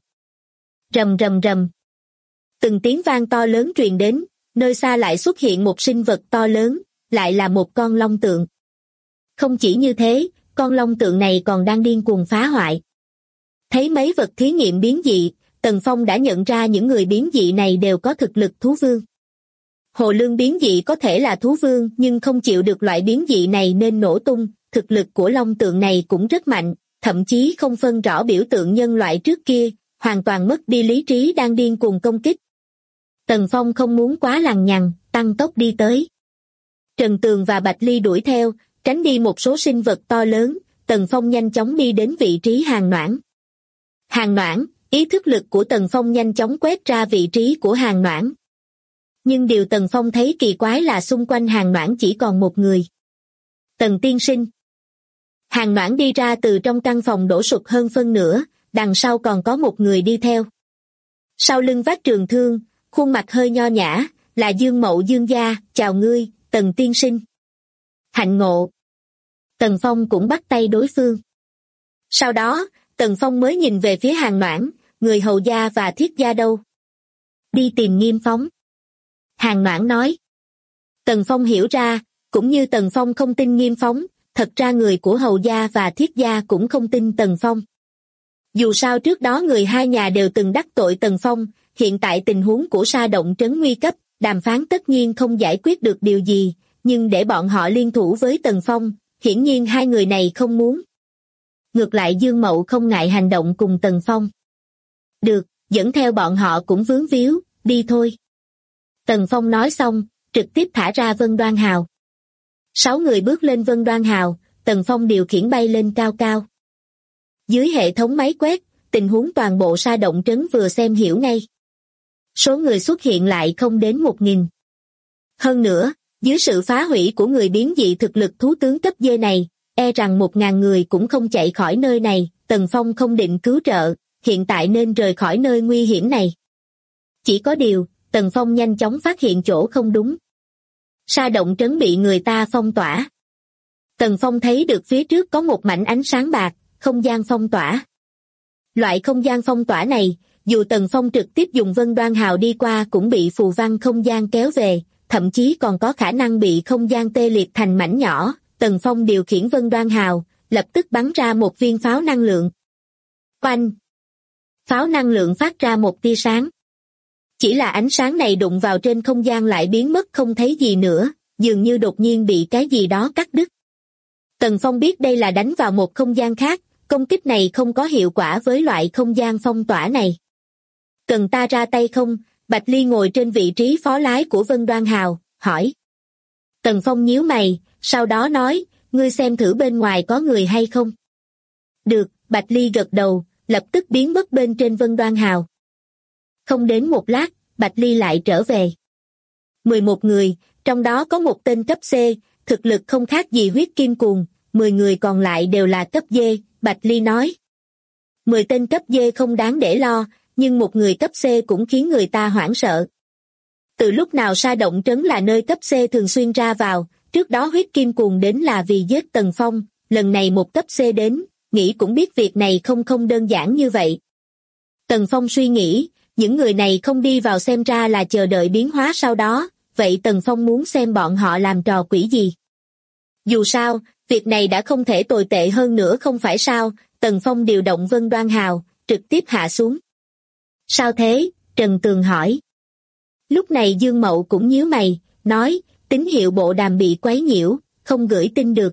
Rầm rầm rầm. Từng tiếng vang to lớn truyền đến, nơi xa lại xuất hiện một sinh vật to lớn, lại là một con long tượng. Không chỉ như thế, con long tượng này còn đang điên cuồng phá hoại. Thấy mấy vật thí nghiệm biến dị, Tần Phong đã nhận ra những người biến dị này đều có thực lực thú vương. Hồ Lương biến dị có thể là thú vương nhưng không chịu được loại biến dị này nên nổ tung, thực lực của long tượng này cũng rất mạnh, thậm chí không phân rõ biểu tượng nhân loại trước kia, hoàn toàn mất đi lý trí đang điên cuồng công kích. Tần Phong không muốn quá lằng nhằng, tăng tốc đi tới. Trần Tường và Bạch Ly đuổi theo, tránh đi một số sinh vật to lớn, Tần Phong nhanh chóng đi đến vị trí Hàn Noãn. Hàn Noãn, ý thức lực của Tần Phong nhanh chóng quét ra vị trí của Hàn Noãn. Nhưng điều Tần Phong thấy kỳ quái là xung quanh Hàn Noãn chỉ còn một người. Tần tiên sinh. Hàn Noãn đi ra từ trong căn phòng đổ sụp hơn phân nửa, đằng sau còn có một người đi theo. Sau lưng vác trường thương, khuôn mặt hơi nho nhã, là Dương Mậu Dương gia, chào ngươi, Tần tiên sinh. Hạnh ngộ. Tần Phong cũng bắt tay đối phương. Sau đó, Tần Phong mới nhìn về phía Hàn Noãn, người hầu gia và thiết gia đâu? Đi tìm Nghiêm Phóng. Hàn Noãn nói. Tần Phong hiểu ra, cũng như Tần Phong không tin Nghiêm Phóng, thật ra người của hầu gia và thiết gia cũng không tin Tần Phong. Dù sao trước đó người hai nhà đều từng đắc tội Tần Phong, hiện tại tình huống của Sa Động trấn nguy cấp, đàm phán tất nhiên không giải quyết được điều gì, nhưng để bọn họ liên thủ với Tần Phong, hiển nhiên hai người này không muốn. Ngược lại Dương Mậu không ngại hành động cùng Tần Phong. Được, dẫn theo bọn họ cũng vướng víu, đi thôi. Tần Phong nói xong, trực tiếp thả ra Vân Đoan Hào. 6 người bước lên Vân Đoan Hào, Tần Phong điều khiển bay lên cao cao. Dưới hệ thống máy quét, tình huống toàn bộ sa động trấn vừa xem hiểu ngay. Số người xuất hiện lại không đến 1.000. Hơn nữa, dưới sự phá hủy của người biến dị thực lực thú tướng cấp D này, e rằng 1.000 người cũng không chạy khỏi nơi này. Tần Phong không định cứu trợ, hiện tại nên rời khỏi nơi nguy hiểm này. Chỉ có điều, Tần Phong nhanh chóng phát hiện chỗ không đúng. Sa động trấn bị người ta phong tỏa. Tần Phong thấy được phía trước có một mảnh ánh sáng bạc, không gian phong tỏa. Loại không gian phong tỏa này, dù Tần Phong trực tiếp dùng Vân Đoan Hào đi qua cũng bị phù văn không gian kéo về, thậm chí còn có khả năng bị không gian tê liệt thành mảnh nhỏ. Tần Phong điều khiển Vân Đoan Hào, lập tức bắn ra một viên pháo năng lượng. Oanh! Pháo năng lượng phát ra một tia sáng. Chỉ là ánh sáng này đụng vào trên không gian lại biến mất không thấy gì nữa, dường như đột nhiên bị cái gì đó cắt đứt. Tần Phong biết đây là đánh vào một không gian khác, công kích này không có hiệu quả với loại không gian phong tỏa này. Cần ta ra tay không? Bạch Ly ngồi trên vị trí phó lái của Vân Đoan Hào, hỏi. Tần Phong nhíu mày, sau đó nói, ngươi xem thử bên ngoài có người hay không? Được, Bạch Ly gật đầu, lập tức biến mất bên trên Vân Đoan Hào. Không đến một lát, Bạch Ly lại trở về. 11 người, trong đó có một tên cấp C, thực lực không khác gì huyết kim cuồng, 10 người còn lại đều là cấp D, Bạch Ly nói. 10 tên cấp D không đáng để lo, nhưng một người cấp C cũng khiến người ta hoảng sợ. Từ lúc nào sa động trấn là nơi cấp C thường xuyên ra vào, trước đó huyết kim cuồng đến là vì giết Tần Phong, lần này một cấp C đến, nghĩ cũng biết việc này không đơn giản như vậy. Tần Phong suy nghĩ, những người này không đi vào xem ra là chờ đợi biến hóa sau đó, vậy Tần Phong muốn xem bọn họ làm trò quỷ gì. Dù sao, việc này đã không thể tồi tệ hơn nữa không phải sao, Tần Phong điều động Vân Đoan Hào, trực tiếp hạ xuống. Sao thế? Trần Tường hỏi. Lúc này Dương Mậu cũng nhíu mày, nói, tín hiệu bộ đàm bị quấy nhiễu, không gửi tin được.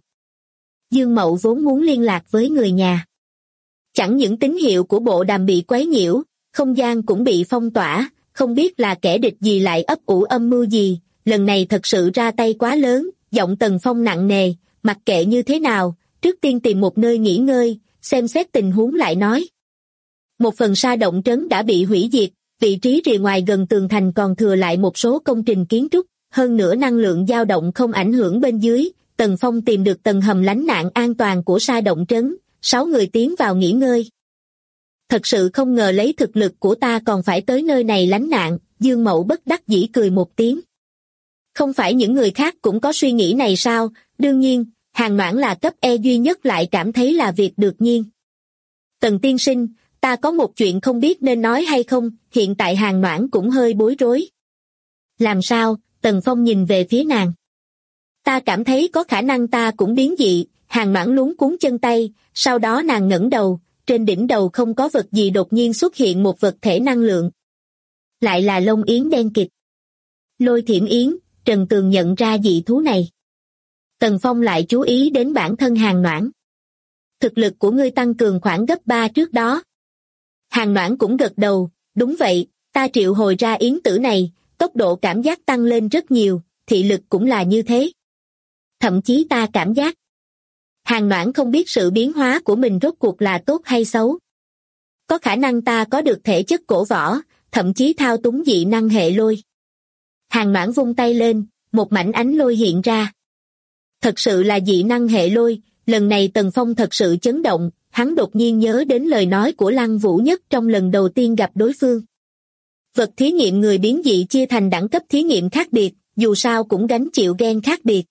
Dương Mậu vốn muốn liên lạc với người nhà. Chẳng những tín hiệu của bộ đàm bị quấy nhiễu, không gian cũng bị phong tỏa, không biết là kẻ địch gì lại ấp ủ âm mưu gì, lần này thật sự ra tay quá lớn, giọng Tần Phong nặng nề, mặc kệ như thế nào, trước tiên tìm một nơi nghỉ ngơi, xem xét tình huống lại nói. Một phần sa động trấn đã bị hủy diệt, vị trí rìa ngoài gần tường thành còn thừa lại một số công trình kiến trúc, hơn nữa năng lượng dao động không ảnh hưởng bên dưới. Tần Phong tìm được tầng hầm lánh nạn an toàn của sa động trấn, 6 người tiến vào nghỉ ngơi. Thật sự không ngờ lấy thực lực của ta còn phải tới nơi này lánh nạn, Dương Mậu bất đắc dĩ cười một tiếng. Không phải những người khác cũng có suy nghĩ này sao? Đương nhiên, Hàn Noãn là cấp E duy nhất lại cảm thấy là việc đương nhiên. Tần tiên sinh, ta có một chuyện không biết nên nói hay không, hiện tại Hàn Noãn cũng hơi bối rối. Làm sao? Tần Phong nhìn về phía nàng. Ta cảm thấy có khả năng ta cũng biến dị, Hàn Noãn luống cuống chân tay, sau đó nàng ngẩng đầu, trên đỉnh đầu không có vật gì đột nhiên xuất hiện một vật thể năng lượng. Lại là lông yến đen kịt. Lôi Thiểm Yến, Trần Tường nhận ra dị thú này. Tần Phong lại chú ý đến bản thân Hàn Noãn. Thực lực của ngươi tăng cường khoảng gấp 3 trước đó. Hàn Noãn cũng gật đầu, đúng vậy, ta triệu hồi ra yến tử này, tốc độ cảm giác tăng lên rất nhiều, thị lực cũng là như thế. Thậm chí ta cảm giác. Hàn Noãn không biết sự biến hóa của mình rốt cuộc là tốt hay xấu. Có khả năng ta có được thể chất cổ võ, thậm chí thao túng dị năng hệ lôi. Hàn Noãn vung tay lên, một mảnh ánh lôi hiện ra. Thật sự là dị năng hệ lôi, lần này Tần Phong thật sự chấn động, hắn đột nhiên nhớ đến lời nói của Lăng Vũ Nhất trong lần đầu tiên gặp đối phương. Vật thí nghiệm người biến dị chia thành đẳng cấp thí nghiệm khác biệt, dù sao cũng gánh chịu gen khác biệt.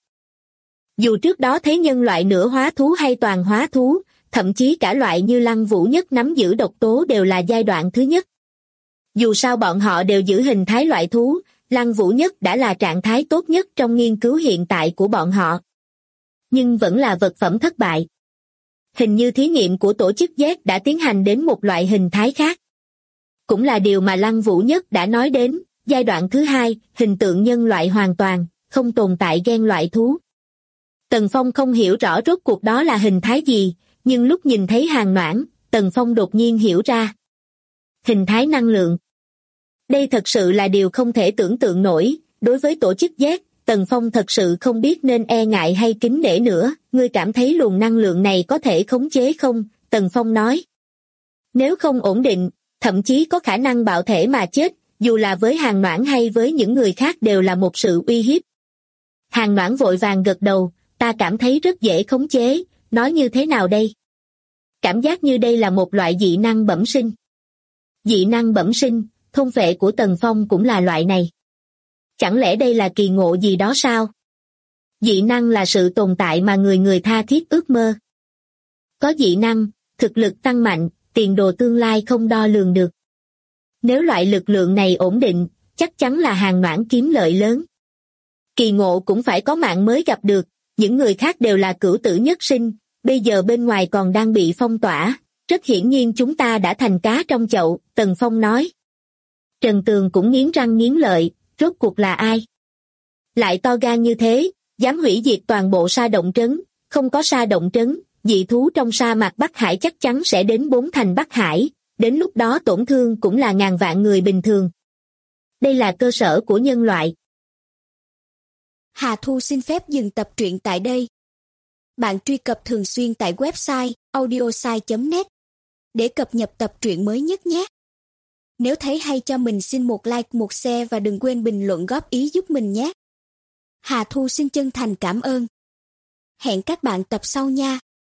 Dù trước đó thấy nhân loại nửa hóa thú hay toàn hóa thú, thậm chí cả loại như Lăng Vũ Nhất nắm giữ độc tố đều là giai đoạn thứ nhất. Dù sao bọn họ đều giữ hình thái loại thú, Lăng Vũ Nhất đã là trạng thái tốt nhất trong nghiên cứu hiện tại của bọn họ. Nhưng vẫn là vật phẩm thất bại. Hình như thí nghiệm của tổ chức Z đã tiến hành đến một loại hình thái khác. Cũng là điều mà Lăng Vũ Nhất đã nói đến, giai đoạn thứ hai, hình tượng nhân loại hoàn toàn, không tồn tại gen loại thú. Tần Phong không hiểu rõ rốt cuộc đó là hình thái gì, nhưng lúc nhìn thấy Hàn Noãn, Tần Phong đột nhiên hiểu ra. Hình thái năng lượng. Đây thật sự là điều không thể tưởng tượng nổi, Đối với tổ chức Z, Tần Phong thật sự không biết nên e ngại hay kính nể nữa. Ngươi cảm thấy luồng năng lượng này có thể khống chế không? Tần Phong nói. Nếu không ổn định, thậm chí có khả năng bạo thể mà chết, dù là với Hàn Noãn hay với những người khác đều là một sự uy hiếp. Hàn Noãn vội vàng gật đầu, ta cảm thấy rất dễ khống chế, nói như thế nào đây? Cảm giác như đây là một loại dị năng bẩm sinh. Dị năng bẩm sinh, thôn phệ của Tần Phong cũng là loại này. Chẳng lẽ đây là kỳ ngộ gì đó sao? Dị năng là sự tồn tại mà người người tha thiết ước mơ. Có dị năng, thực lực tăng mạnh, tiền đồ tương lai không đo lường được. Nếu loại lực lượng này ổn định, chắc chắn là Hàn Noãn kiếm lợi lớn. Kỳ ngộ cũng phải có mạng mới gặp được, những người khác đều là cửu tử nhất sinh, bây giờ bên ngoài còn đang bị phong tỏa, rất hiển nhiên chúng ta đã thành cá trong chậu, Tần Phong nói. Trần Tường cũng nghiến răng nghiến lợi, rốt cuộc là ai? Lại to gan như thế, dám hủy diệt toàn bộ sa động trấn, không có sa động trấn, dị thú trong sa mạc Bắc Hải chắc chắn sẽ đến 4 thành Bắc Hải, đến lúc đó tổn thương cũng là ngàn vạn người bình thường. Đây là cơ sở của nhân loại. Hà Thu xin phép dừng tập truyện tại đây. Bạn truy cập thường xuyên tại website audiosai.net để cập nhật tập truyện mới nhất nhé. Nếu thấy hay cho mình xin một like, một share và đừng quên bình luận góp ý giúp mình nhé. Hà Thu xin chân thành cảm ơn. Hẹn các bạn tập sau nha.